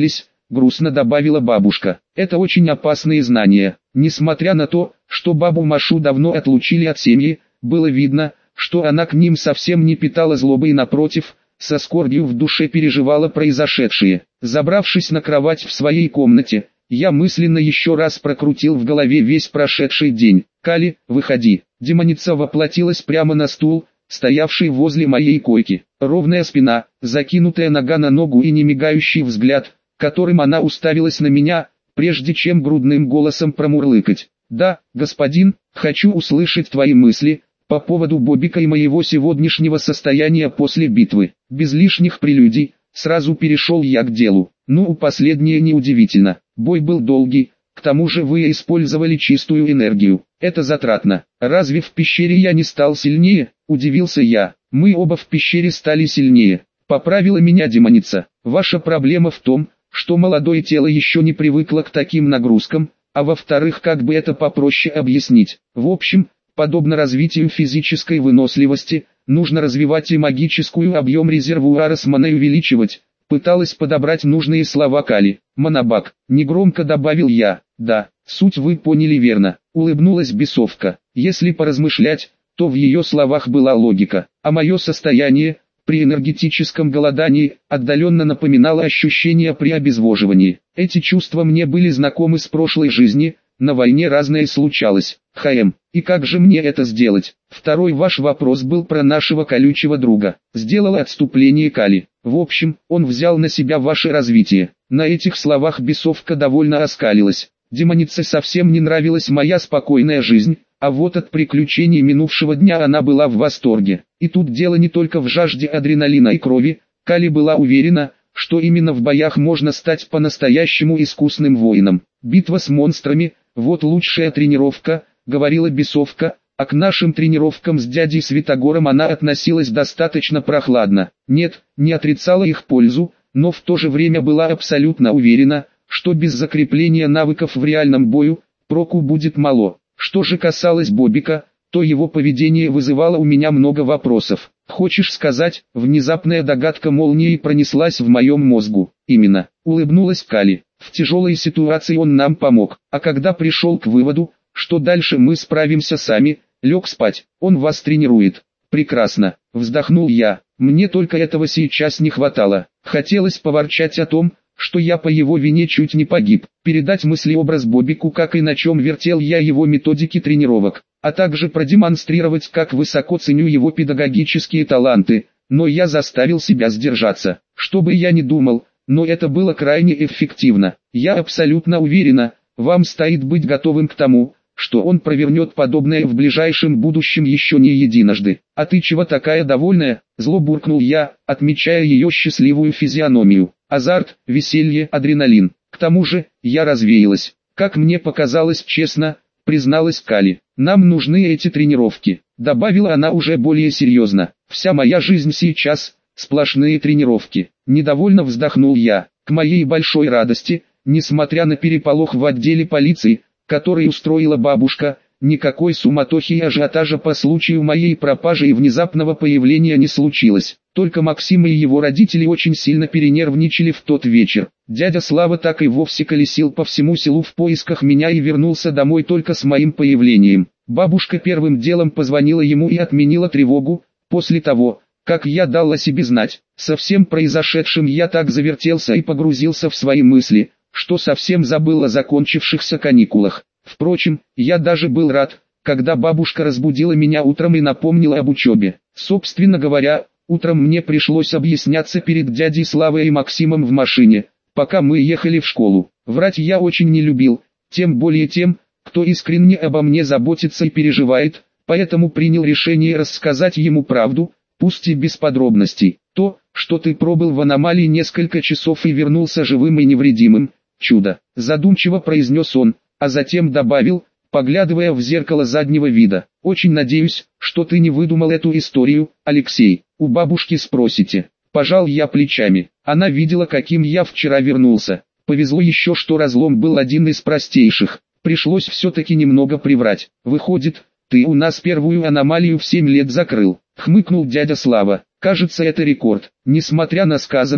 грустно добавила бабушка. Это очень опасные знания. Несмотря на то, что бабу Машу давно отлучили от семьи, было видно, что она к ним совсем не питала злобы и напротив, со скорбью в душе переживала произошедшее. Забравшись на кровать в своей комнате, я мысленно еще раз прокрутил в голове весь прошедший день. «Кали, выходи». Демоница воплотилась прямо на стул, стоявший возле моей койки. Ровная спина, закинутая нога на ногу и немигающий взгляд, которым она уставилась на меня, прежде чем грудным голосом промурлыкать. «Да, господин, хочу услышать твои мысли по поводу Бобика и моего сегодняшнего состояния после битвы». Без лишних прелюдий, сразу перешел я к делу. Ну, последнее неудивительно. Бой был долгий, к тому же вы использовали чистую энергию. Это затратно. Разве в пещере я не стал сильнее? Удивился я. Мы оба в пещере стали сильнее. Поправила меня демоница. Ваша проблема в том, что молодое тело еще не привыкло к таким нагрузкам, а во-вторых, как бы это попроще объяснить. В общем, подобно развитию физической выносливости, нужно развивать и магическую объем резервуара с маной увеличивать. Пыталась подобрать нужные слова Кали. «Монобаг», негромко добавил я. «Да, суть вы поняли верно», улыбнулась бесовка. Если поразмышлять, то в ее словах была логика, а мое состояние, при энергетическом голодании, отдаленно напоминало ощущение при обезвоживании. Эти чувства мне были знакомы с прошлой жизни, на войне разное случалось. И как же мне это сделать? Второй ваш вопрос был про нашего колючего друга. Сделала отступление Кали. В общем, он взял на себя ваше развитие. На этих словах бесовка довольно оскалилась. Демонице совсем не нравилась моя спокойная жизнь, а вот от приключений минувшего дня она была в восторге. И тут дело не только в жажде адреналина и крови. Кали была уверена, что именно в боях можно стать по-настоящему искусным воином. Битва с монстрами – вот лучшая тренировка, говорила бесовка, а к нашим тренировкам с дядей Святогором она относилась достаточно прохладно. Нет, не отрицала их пользу, но в то же время была абсолютно уверена, что без закрепления навыков в реальном бою, проку будет мало. Что же касалось Бобика, то его поведение вызывало у меня много вопросов. Хочешь сказать, внезапная догадка молнией пронеслась в моем мозгу. Именно, улыбнулась Кали. В тяжелой ситуации он нам помог, а когда пришел к выводу, что дальше мы справимся сами, лег спать. Он вас тренирует. Прекрасно, вздохнул я. Мне только этого сейчас не хватало. Хотелось поворчать о том, что я по его вине чуть не погиб. Передать мыслеобраз Бобику, как и на чем вертел я его методики тренировок, а также продемонстрировать, как высоко ценю его педагогические таланты. Но я заставил себя сдержаться. Что бы я ни думал, но это было крайне эффективно. Я абсолютно уверена, вам стоит быть готовым к тому, что он провернет подобное в ближайшем будущем еще не единожды. А ты чего такая довольная? Зло буркнул я, отмечая ее счастливую физиономию. Азарт, веселье, адреналин. К тому же, я развеялась. Как мне показалось честно, призналась Кали. Нам нужны эти тренировки. Добавила она уже более серьезно. Вся моя жизнь сейчас – сплошные тренировки. Недовольно вздохнул я. К моей большой радости, несмотря на переполох в отделе полиции, который устроила бабушка, никакой суматохи и ажиотажа по случаю моей пропажи и внезапного появления не случилось. Только Максим и его родители очень сильно перенервничали в тот вечер. Дядя Слава так и вовсе колесил по всему селу в поисках меня и вернулся домой только с моим появлением. Бабушка первым делом позвонила ему и отменила тревогу. После того, как я дал о себе знать, со всем произошедшим я так завертелся и погрузился в свои мысли, что совсем забыл о закончившихся каникулах. Впрочем, я даже был рад, когда бабушка разбудила меня утром и напомнила об учебе. Собственно говоря, утром мне пришлось объясняться перед дядей Славой и Максимом в машине, пока мы ехали в школу. Врать я очень не любил, тем более тем, кто искренне обо мне заботится и переживает, поэтому принял решение рассказать ему правду, пусть и без подробностей. То, что ты пробыл в аномалии несколько часов и вернулся живым и невредимым, чудо, задумчиво произнес он, а затем добавил, поглядывая в зеркало заднего вида. Очень надеюсь, что ты не выдумал эту историю, Алексей. У бабушки спросите. Пожал я плечами. Она видела, каким я вчера вернулся. Повезло еще, что разлом был один из простейших. Пришлось все-таки немного приврать. Выходит, ты у нас первую аномалию в 7 лет закрыл. Хмыкнул дядя Слава. Кажется, это рекорд. Несмотря на сказанное,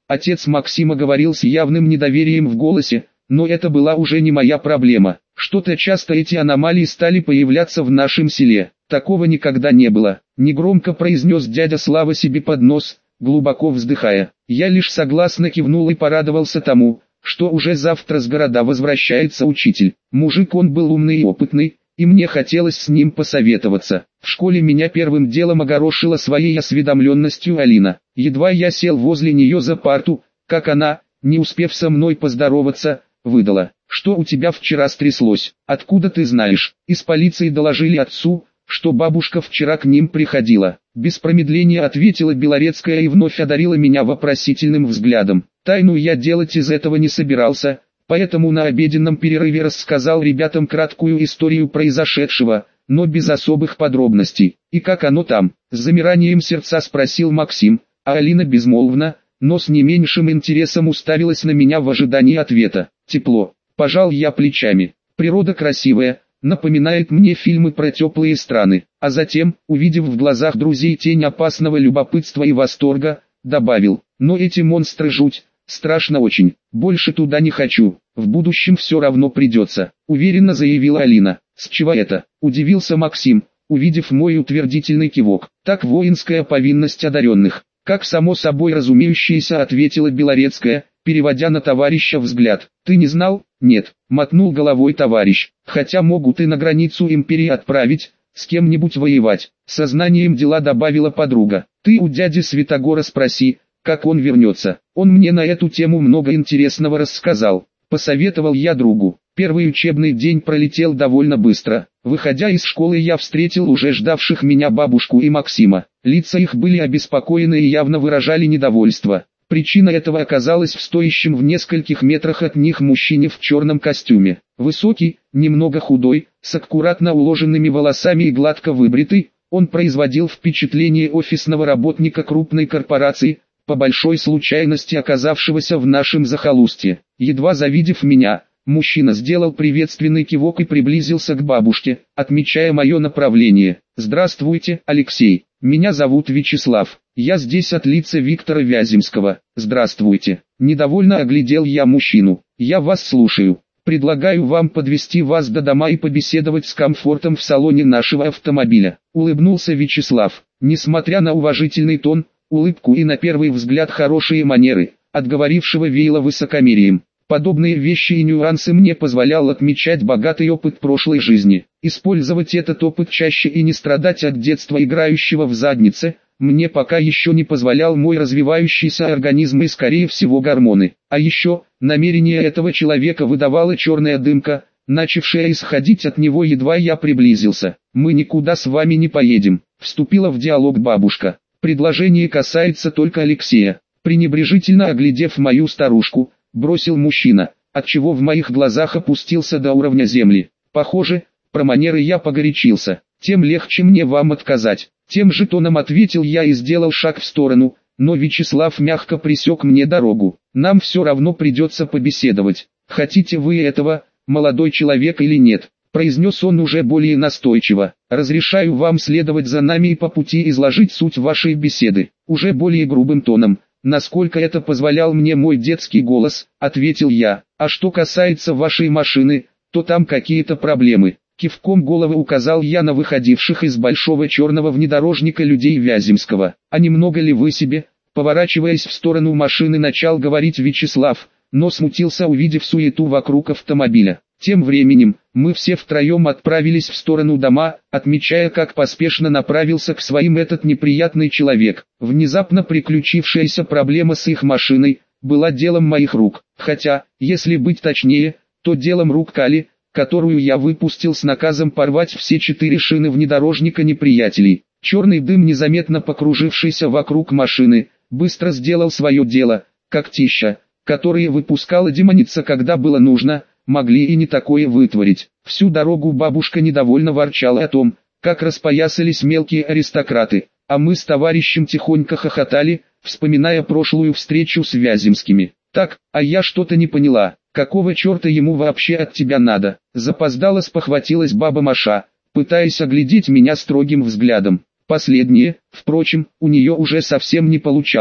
Отец Максима говорил с явным недоверием в голосе, но это была уже не моя проблема. Что-то часто эти аномалии стали появляться в нашем селе. Такого никогда не было. Негромко произнес дядя Слава себе под нос, глубоко вздыхая. Я лишь согласно кивнул и порадовался тому, что уже завтра с города возвращается учитель. Мужик он был умный и опытный, и мне хотелось с ним посоветоваться. В школе меня первым делом огорошила своей осведомленностью Алина. Едва я сел возле нее за парту, как она, не успев со мной поздороваться, выдала: «Что у тебя вчера стряслось? Откуда ты знаешь?» Из полиции доложили отцу, что бабушка вчера к ним приходила. Без промедления ответила Белорецкая и вновь одарила меня вопросительным взглядом. Тайну я делать из этого не собирался, поэтому на обеденном перерыве рассказал ребятам краткую историю произошедшего, но без особых подробностей. «И как оно там?» — с замиранием сердца спросил Максим, а Алина безмолвно, но с не меньшим интересом уставилась на меня в ожидании ответа. «Тепло», — пожал я плечами. «Природа красивая, напоминает мне фильмы про теплые страны». А затем, увидев в глазах друзей тень опасного любопытства и восторга, добавил: «Но эти монстры жуть, страшно очень, больше туда не хочу, в будущем все равно придется», — уверенно заявила Алина. «С чего это?» — удивился Максим, увидев мой утвердительный кивок. «Так воинская повинность одаренных», — как само собой разумеющееся ответила Белорецкая, переводя на товарища взгляд. «Ты не знал?» «Нет», — мотнул головой товарищ, «хотя могут и на границу империи отправить, с кем-нибудь воевать», — сознанием дела добавила подруга. «Ты у дяди Святогора спроси, как он вернется. Он мне на эту тему много интересного рассказал», — посоветовал я другу. Первый учебный день пролетел довольно быстро. Выходя из школы, я встретил уже ждавших меня бабушку и Максима. Лица их были обеспокоены и явно выражали недовольство. Причина этого оказалась в стоящем в нескольких метрах от них мужчине в черном костюме. Высокий, немного худой, с аккуратно уложенными волосами и гладко выбритый, он производил впечатление офисного работника крупной корпорации, по большой случайности оказавшегося в нашем захолустье. Едва завидев меня, мужчина сделал приветственный кивок и приблизился к бабушке, отмечая мое направление. «Здравствуйте, Алексей. Меня зовут Вячеслав. Я здесь от лица Виктора Вяземского». «Здравствуйте». Недовольно оглядел я мужчину. «Я вас слушаю. Предлагаю вам подвезти вас до дома и побеседовать с комфортом в салоне нашего автомобиля», — улыбнулся Вячеслав. Несмотря на уважительный тон, улыбку и на первый взгляд хорошие манеры, от говорившего веяло высокомерием. Подобные вещи и нюансы мне позволял отмечать богатый опыт прошлой жизни. Использовать этот опыт чаще и не страдать от детства играющего в заднице, мне пока еще не позволял мой развивающийся организм и скорее всего гормоны. А еще, намерение этого человека выдавала черная дымка, начавшая исходить от него едва я приблизился. «Мы никуда с вами не поедем», — вступила в диалог бабушка. «Предложение касается только Алексея». Пренебрежительно оглядев мою старушку, бросил мужчина, отчего в моих глазах опустился до уровня земли. «Похоже, про манеры я погорячился. Тем легче мне вам отказать». Тем же тоном ответил я и сделал шаг в сторону, но Вячеслав мягко пресек мне дорогу. «Нам все равно придется побеседовать. Хотите вы этого, молодой человек, или нет?» Произнес он уже более настойчиво. «Разрешаю вам следовать за нами и по пути изложить суть вашей беседы». Уже более грубым тоном, насколько это позволял мне мой детский голос, ответил я. «А что касается вашей машины, то там какие-то проблемы». Кивком головы указал я на выходивших из большого черного внедорожника людей Вяземского. «А немного ли вы себе?» Поворачиваясь в сторону машины, начал говорить Вячеслав, но смутился, увидев суету вокруг автомобиля. Тем временем, мы все втроем отправились в сторону дома, отмечая, как поспешно направился к своим этот неприятный человек. Внезапно приключившаяся проблема с их машиной была делом моих рук, хотя, если быть точнее, то делом рук Кали, которую я выпустил с наказом порвать все 4 шины внедорожника неприятелей. Черный дым, незаметно покружившийся вокруг машины, быстро сделал свое дело. Когтища, которые выпускала демоница, когда было нужно, могли и не такое вытворить. Всю дорогу бабушка недовольно ворчала о том, как распоясались мелкие аристократы, а мы с товарищем тихонько хохотали, вспоминая прошлую встречу с Вяземскими. «Так, а я что-то не поняла, какого черта ему вообще от тебя надо?» Запоздало спохватилась баба Маша, пытаясь оглядеть меня строгим взглядом. Последнее, впрочем, у нее уже совсем не получалось.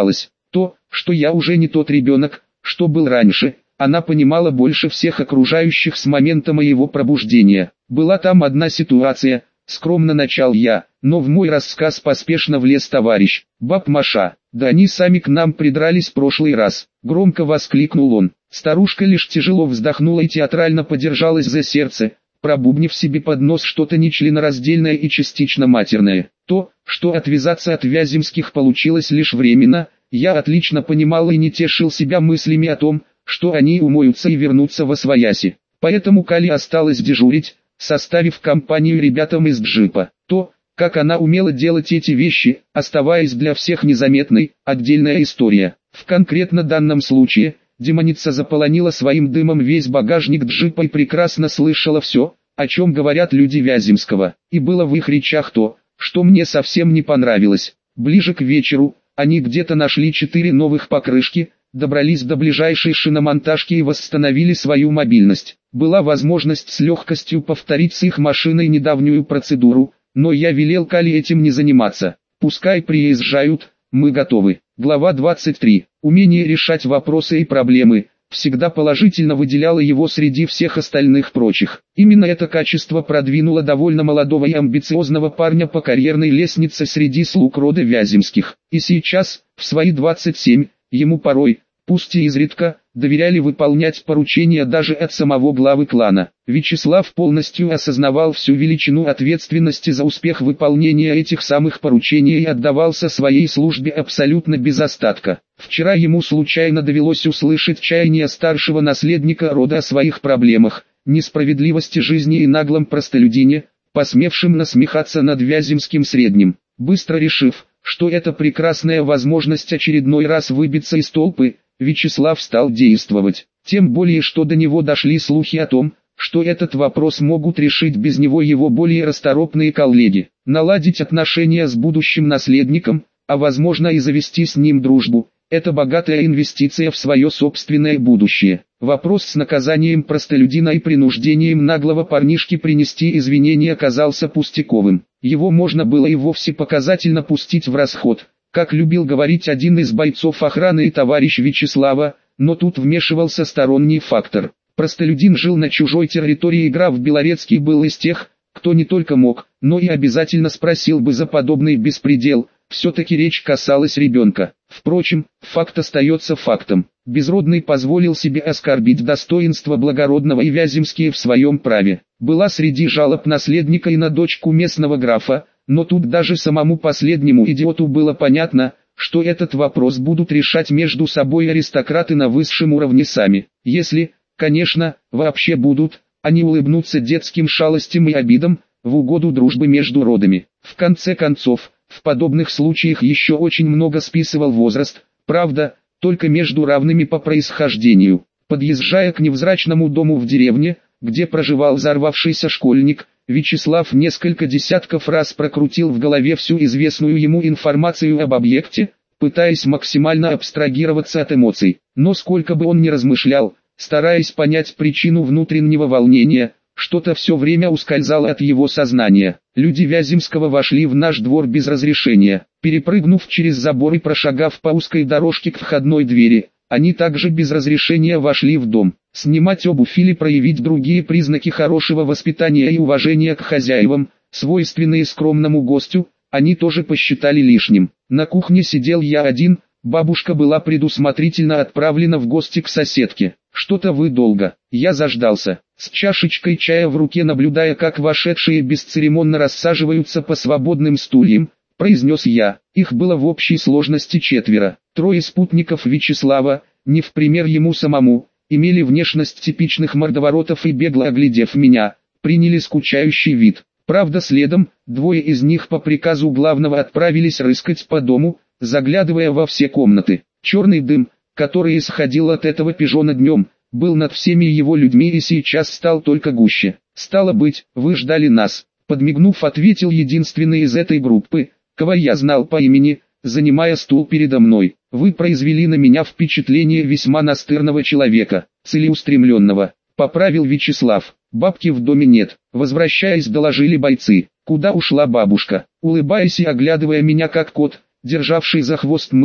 То, что я уже не тот ребенок, что был раньше, она понимала больше всех окружающих с момента моего пробуждения. Была там одна ситуация, скромно начал я, но в мой рассказ поспешно влез товарищ. Баб Маша, да они сами к нам придрались в прошлый раз, громко воскликнул он. Старушка лишь тяжело вздохнула и театрально подержалась за сердце, пробубнив себе под нос что-то нечленораздельное и частично матерное. То, что отвязаться от Вяземских получилось лишь временно, я отлично понимал и не тешил себя мыслями о том, что они умоются и вернутся восвояси. Поэтому Кали осталась дежурить, составив компанию ребятам из джипа. То, как она умела делать эти вещи, оставаясь для всех незаметной, отдельная история. В конкретно данном случае, демоница заполонила своим дымом весь багажник джипа и прекрасно слышала все, о чем говорят люди Вяземского. И было в их речах то, что мне совсем не понравилось. Ближе к вечеру, они где-то нашли 4 новых покрышки, добрались до ближайшей шиномонтажки и восстановили свою мобильность. Была возможность с легкостью повторить с их машиной недавнюю процедуру, но я велел Кали этим не заниматься. Пускай приезжают, мы готовы. Глава 23. Умение решать вопросы и проблемы всегда положительно выделяло его среди всех остальных прочих. Именно это качество продвинуло довольно молодого и амбициозного парня по карьерной лестнице среди слуг рода Вяземских. И сейчас, в свои 27, ему порой, пусть и изредка, доверяли выполнять поручения даже от самого главы клана. Вячеслав полностью осознавал всю величину ответственности за успех выполнения этих самых поручений и отдавался своей службе абсолютно без остатка. Вчера ему случайно довелось услышать чаяние старшего наследника рода о своих проблемах, несправедливости жизни и наглом простолюдине, посмевшим насмехаться над Вяземским средним. Быстро решив, что это прекрасная возможность очередной раз выбиться из толпы, Вячеслав стал действовать. Тем более, что до него дошли слухи о том, что этот вопрос могут решить без него его более расторопные коллеги. Наладить отношения с будущим наследником, а возможно и завести с ним дружбу – это богатая инвестиция в свое собственное будущее. Вопрос с наказанием простолюдина и принуждением наглого парнишки принести извинения казался пустяковым. Его можно было и вовсе показательно пустить в расход, как любил говорить один из бойцов охраны и товарищ Вячеслава, но тут вмешивался сторонний фактор. Простолюдин жил на чужой территории, игра в Белорецкий был из тех, кто не только мог, но и обязательно спросил бы за подобный беспредел, все-таки речь касалась ребенка. Впрочем, факт остается фактом. Безродный позволил себе оскорбить достоинство благородного и Вяземские в своем праве. Была среди жалоб наследника и на дочку местного графа, но тут даже самому последнему идиоту было понятно, что этот вопрос будут решать между собой аристократы на высшем уровне сами. Если, конечно, вообще будут, они улыбнутся детским шалостям и обидам, в угоду дружбы между родами. В конце концов, в подобных случаях еще очень много списывал возраст, правда, только между равными по происхождению. Подъезжая к невзрачному дому в деревне, где проживал взорвавшийся школьник, Вячеслав несколько десятков раз прокрутил в голове всю известную ему информацию об объекте, пытаясь максимально абстрагироваться от эмоций. Но сколько бы он ни размышлял, стараясь понять причину внутреннего волнения, что-то все время ускользало от его сознания. Люди Вяземского вошли в наш двор без разрешения. Перепрыгнув через забор и прошагав по узкой дорожке к входной двери, они также без разрешения вошли в дом. Снимать обувь или проявить другие признаки хорошего воспитания и уважения к хозяевам, свойственные скромному гостю, они тоже посчитали лишним. На кухне сидел я один, бабушка была предусмотрительно отправлена в гости к соседке. «Что-то вы долго». Я заждался, с чашечкой чая в руке, наблюдая, как вошедшие бесцеремонно рассаживаются по свободным стульям, произнес я. Их было в общей сложности 4. 3 спутников Вячеслава, не в пример ему самому, имели внешность типичных мордоворотов и, бегло оглядев меня, приняли скучающий вид. Правда, следом, 2 из них по приказу главного отправились рыскать по дому, заглядывая во все комнаты. Черный дым, который исходил от этого пижона днем, был над всеми его людьми и сейчас стал только гуще. «Стало быть, вы ждали нас», — подмигнув, ответил единственный из этой группы, кого я знал по имени, занимая стул передо мной. «Вы произвели на меня впечатление весьма настырного человека, целеустремленного», — поправил Вячеслав. «Бабки в доме нет», — возвращаясь, доложили бойцы. «Куда ушла бабушка?» Улыбаясь и оглядывая меня как кот, державший за хвост мышь,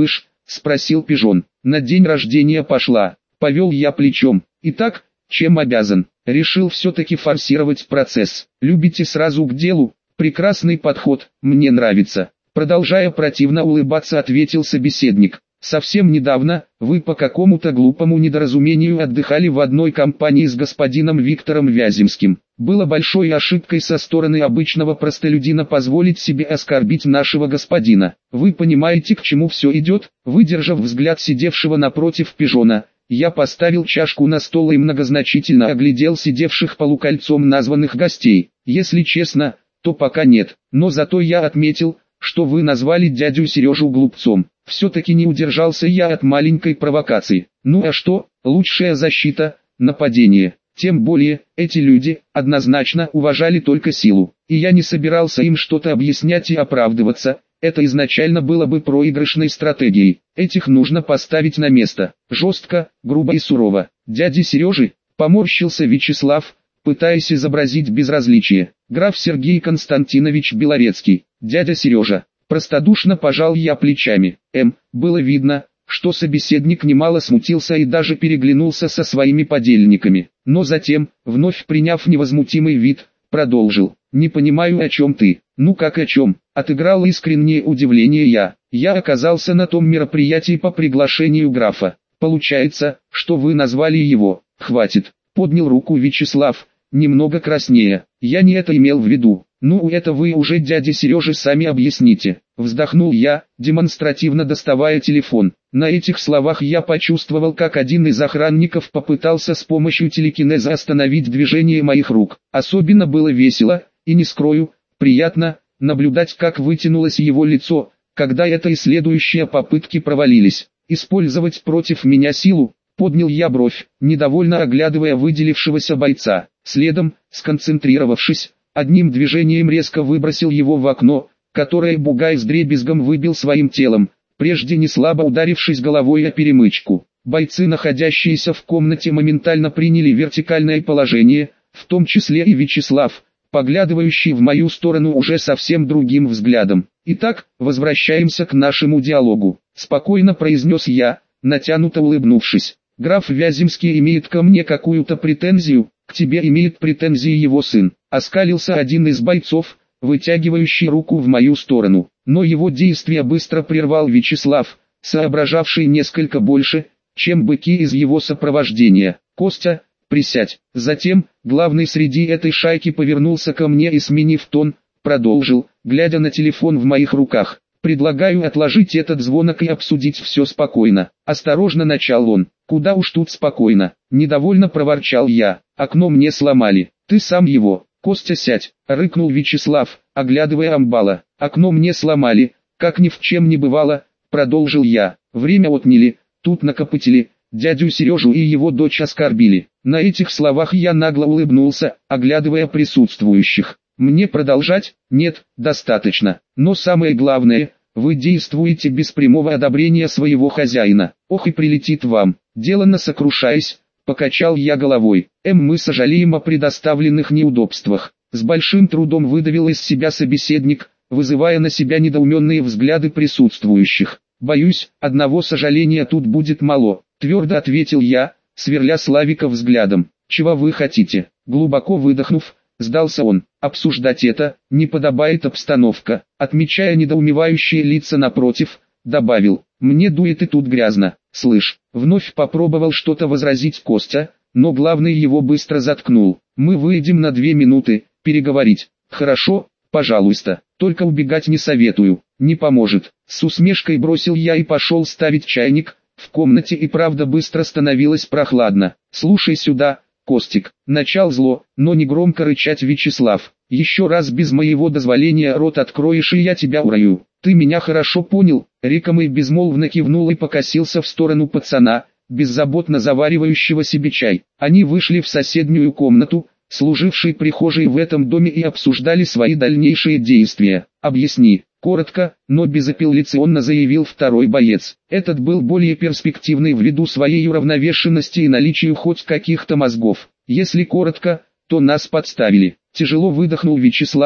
спросил Пижон. На день рождения пошла. Повел я плечом. Итак, чем обязан? Решил все-таки форсировать процесс. Любите сразу к делу? Прекрасный подход, мне нравится. Продолжая противно улыбаться, ответил собеседник. Совсем недавно, вы по какому-то глупому недоразумению отдыхали в одной компании с господином Виктором Вяземским. Было большой ошибкой со стороны обычного простолюдина позволить себе оскорбить нашего господина. Вы понимаете, к чему все идет? Выдержав взгляд сидевшего напротив Пижона, я поставил чашку на стол и многозначительно оглядел сидевших полукольцом названных гостей. Если честно, то пока нет, но зато я отметил, что вы назвали дядю Сережу глупцом. Все-таки не удержался я от маленькой провокации. Ну а что, лучшая защита – нападение. Тем более, эти люди, однозначно, уважали только силу. И я не собирался им что-то объяснять и оправдываться. Это изначально было бы проигрышной стратегией. Этих нужно поставить на место. Жестко, грубо и сурово. Дяди Сережи, поморщился Вячеслав, пытаясь изобразить безразличие. Граф Сергей Константинович Белорецкий, дядя Сережа. Простодушно пожал я плечами. Было видно, что собеседник немало смутился и даже переглянулся со своими подельниками. Но затем, вновь приняв невозмутимый вид, продолжил. «Не понимаю, о чем ты». «Ну как о чем?» — отыграл искреннее удивление я. «Я оказался на том мероприятии по приглашению графа. Получается, что вы назвали его». «Хватит», — поднял руку Вячеслав, немного краснея. «Я не это имел в виду». «Ну это вы уже дяде Сереже сами объясните». Вздохнул я, демонстративно доставая телефон. На этих словах я почувствовал, как один из охранников попытался с помощью телекинеза остановить движение моих рук. Особенно было весело, и не скрою, приятно, наблюдать, как вытянулось его лицо, когда эта и следующие попытки провалились. «Использовать против меня силу?» Поднял я бровь, недовольно оглядывая выделившегося бойца. Следом, сконцентрировавшись, одним движением резко выбросил его в окно, которое Бугай с дребезгом выбил своим телом, прежде не слабо ударившись головой о перемычку. Бойцы, находящиеся в комнате, моментально приняли вертикальное положение, в том числе и Вячеслав, поглядывающий в мою сторону уже совсем другим взглядом. «Итак, возвращаемся к нашему диалогу», — спокойно произнес я, натянуто улыбнувшись. «Граф Вяземский имеет ко мне какую-то претензию?» «К тебе имеет претензии его сын», — оскалился один из бойцов, вытягивающий руку в мою сторону. Но его действия быстро прервал Вячеслав, соображавший несколько больше, чем быки из его сопровождения. «Костя, присядь». Затем, главный среди этой шайки повернулся ко мне и, сменив тон, продолжил, глядя на телефон в моих руках. «Предлагаю отложить этот звонок и обсудить все спокойно». Осторожно начал он. «Куда уж тут спокойно», — недовольно проворчал я. «Окно мне сломали. Ты сам его». «Костя, сядь», — рыкнул Вячеслав, оглядывая амбала. «Окно мне сломали, как ни в чем не бывало», — продолжил я. «Время отняли, тут накопытили, дядю Сережу и его дочь оскорбили». На этих словах я нагло улыбнулся, оглядывая присутствующих. «Мне продолжать?» «Нет, достаточно. Но самое главное, вы действуете без прямого одобрения своего хозяина. Ох и прилетит вам». Деланно сокрушаясь, покачал я головой. Мы сожалеем о предоставленных неудобствах. С большим трудом выдавил из себя собеседник, вызывая на себя недоуменные взгляды присутствующих. «Боюсь, одного сожаления тут будет мало», — твердо ответил я, сверля Славика взглядом. «Чего вы хотите?» Глубоко выдохнув, сдался он. «Обсуждать это не подобает обстановка», отмечая недоумевающие лица напротив, добавил. «Мне дует и тут грязно». «Слышь», вновь попробовал что-то возразить Костя, но главный его быстро заткнул. «Мы выйдем на 2 минуты, переговорить». «Хорошо, пожалуйста, только убегать не советую, не поможет». С усмешкой бросил я и пошел ставить чайник. В комнате и правда быстро становилось прохладно. «Слушай сюда, Костик», начал зло, но не громко рычать Вячеслав. «Еще раз без моего дозволения рот откроешь, и я тебя урою. Ты меня хорошо понял?» Рикомый безмолвно кивнул и покосился в сторону пацана, беззаботно заваривающего себе чай. Они вышли в соседнюю комнату, служившей прихожей в этом доме, и обсуждали свои дальнейшие действия. «Объясни», коротко, но безапелляционно заявил второй боец. Этот был более перспективный ввиду своей уравновешенности и наличию хоть каких-то мозгов. «Если коротко, то нас подставили». Тяжело выдохнул Вячеслав,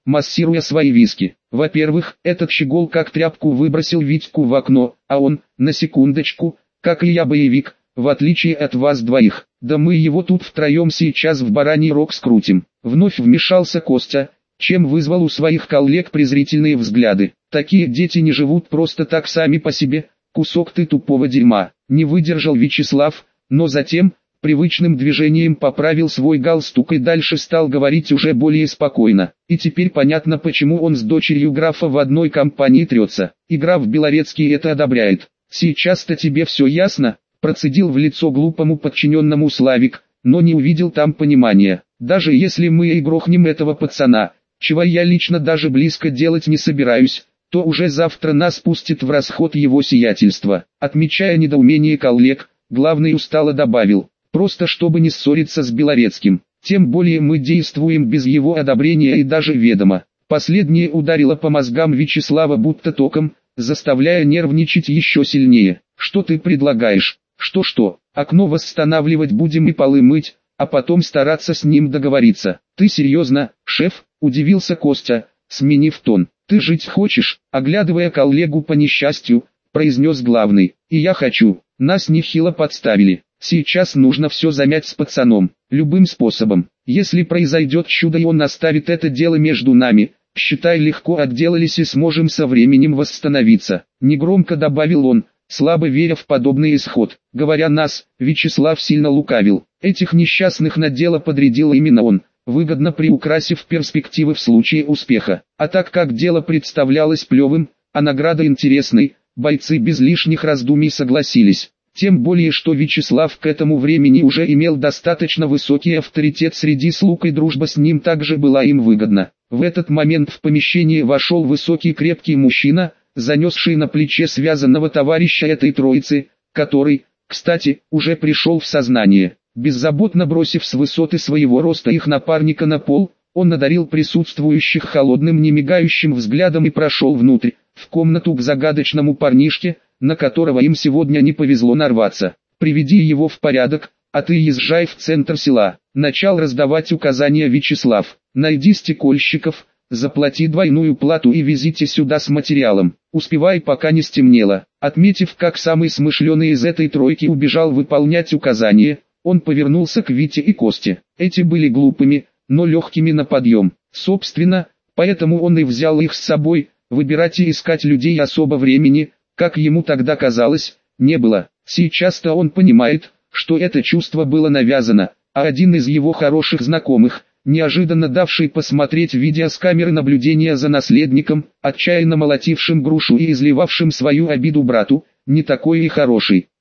массируя свои виски. Во-первых, этот щегол как тряпку выбросил Витьку в окно, а он, на секундочку, как и я боевик, в отличие от вас двоих. Да мы его тут втроем сейчас в бараний рог скрутим. Вновь вмешался Костя, чем вызвал у своих коллег презрительные взгляды. Такие дети не живут просто так сами по себе, кусок ты тупого дерьма. Не выдержал Вячеслав, но затем, привычным движением поправил свой галстук и дальше стал говорить уже более спокойно. И теперь понятно, почему он с дочерью графа в одной компании трется. И граф Белорецкий это одобряет. Сейчас-то тебе все ясно? Процедил в лицо глупому подчиненному Славик, но не увидел там понимания. Даже если мы и грохнем этого пацана, чего я лично даже близко делать не собираюсь, то уже завтра нас пустит в расход его сиятельство. Отмечая недоумение коллег, главный устало добавил: просто чтобы не ссориться с Белорецким. Тем более мы действуем без его одобрения и даже ведома. Последнее ударило по мозгам Вячеслава будто током, заставляя нервничать еще сильнее. Что ты предлагаешь? Что, окно восстанавливать будем и полы мыть, а потом стараться с ним договориться? Ты серьезно, шеф? Удивился Костя, сменив тон. Ты жить хочешь? Оглядывая коллегу по несчастью, произнес главный. И я хочу. Нас нехило подставили. Сейчас нужно все замять с пацаном, любым способом. Если произойдет чудо и он оставит это дело между нами, считай, легко отделались и сможем со временем восстановиться. Негромко добавил он, слабо веря в подобный исход. Говоря нас, Вячеслав сильно лукавил. Этих несчастных на дело подрядил именно он, выгодно приукрасив перспективы в случае успеха. А так как дело представлялось плевым, а награда интересной, бойцы без лишних раздумий согласились. Тем более, что Вячеслав к этому времени уже имел достаточно высокий авторитет среди слуг, и дружба с ним также была им выгодна. В этот момент в помещение вошел высокий крепкий мужчина, занесший на плече связанного товарища этой троицы, который, кстати, уже пришел в сознание. Беззаботно бросив с высоты своего роста их напарника на пол, он одарил присутствующих холодным немигающим взглядом и прошел внутрь, в комнату к загадочному парнишке, на которого им сегодня не повезло нарваться. «Приведи его в порядок, а ты езжай в центр села». Начал раздавать указания Вячеслав. «Найди стекольщиков, заплати двойную плату и везите сюда с материалом. Успевай, пока не стемнело». Отметив, как самый смышленый из этой тройки убежал выполнять указания, он повернулся к Вите и Косте. Эти были глупыми, но легкими на подъем. Собственно, поэтому он и взял их с собой. Выбирать и искать людей особо времени, как ему тогда казалось, не было. Сейчас-то он понимает, что это чувство было навязано, а один из его хороших знакомых, неожиданно давший посмотреть видео с камеры наблюдения за наследником, отчаянно молотившим грушу и изливавшим свою обиду брату, не такой и хороший.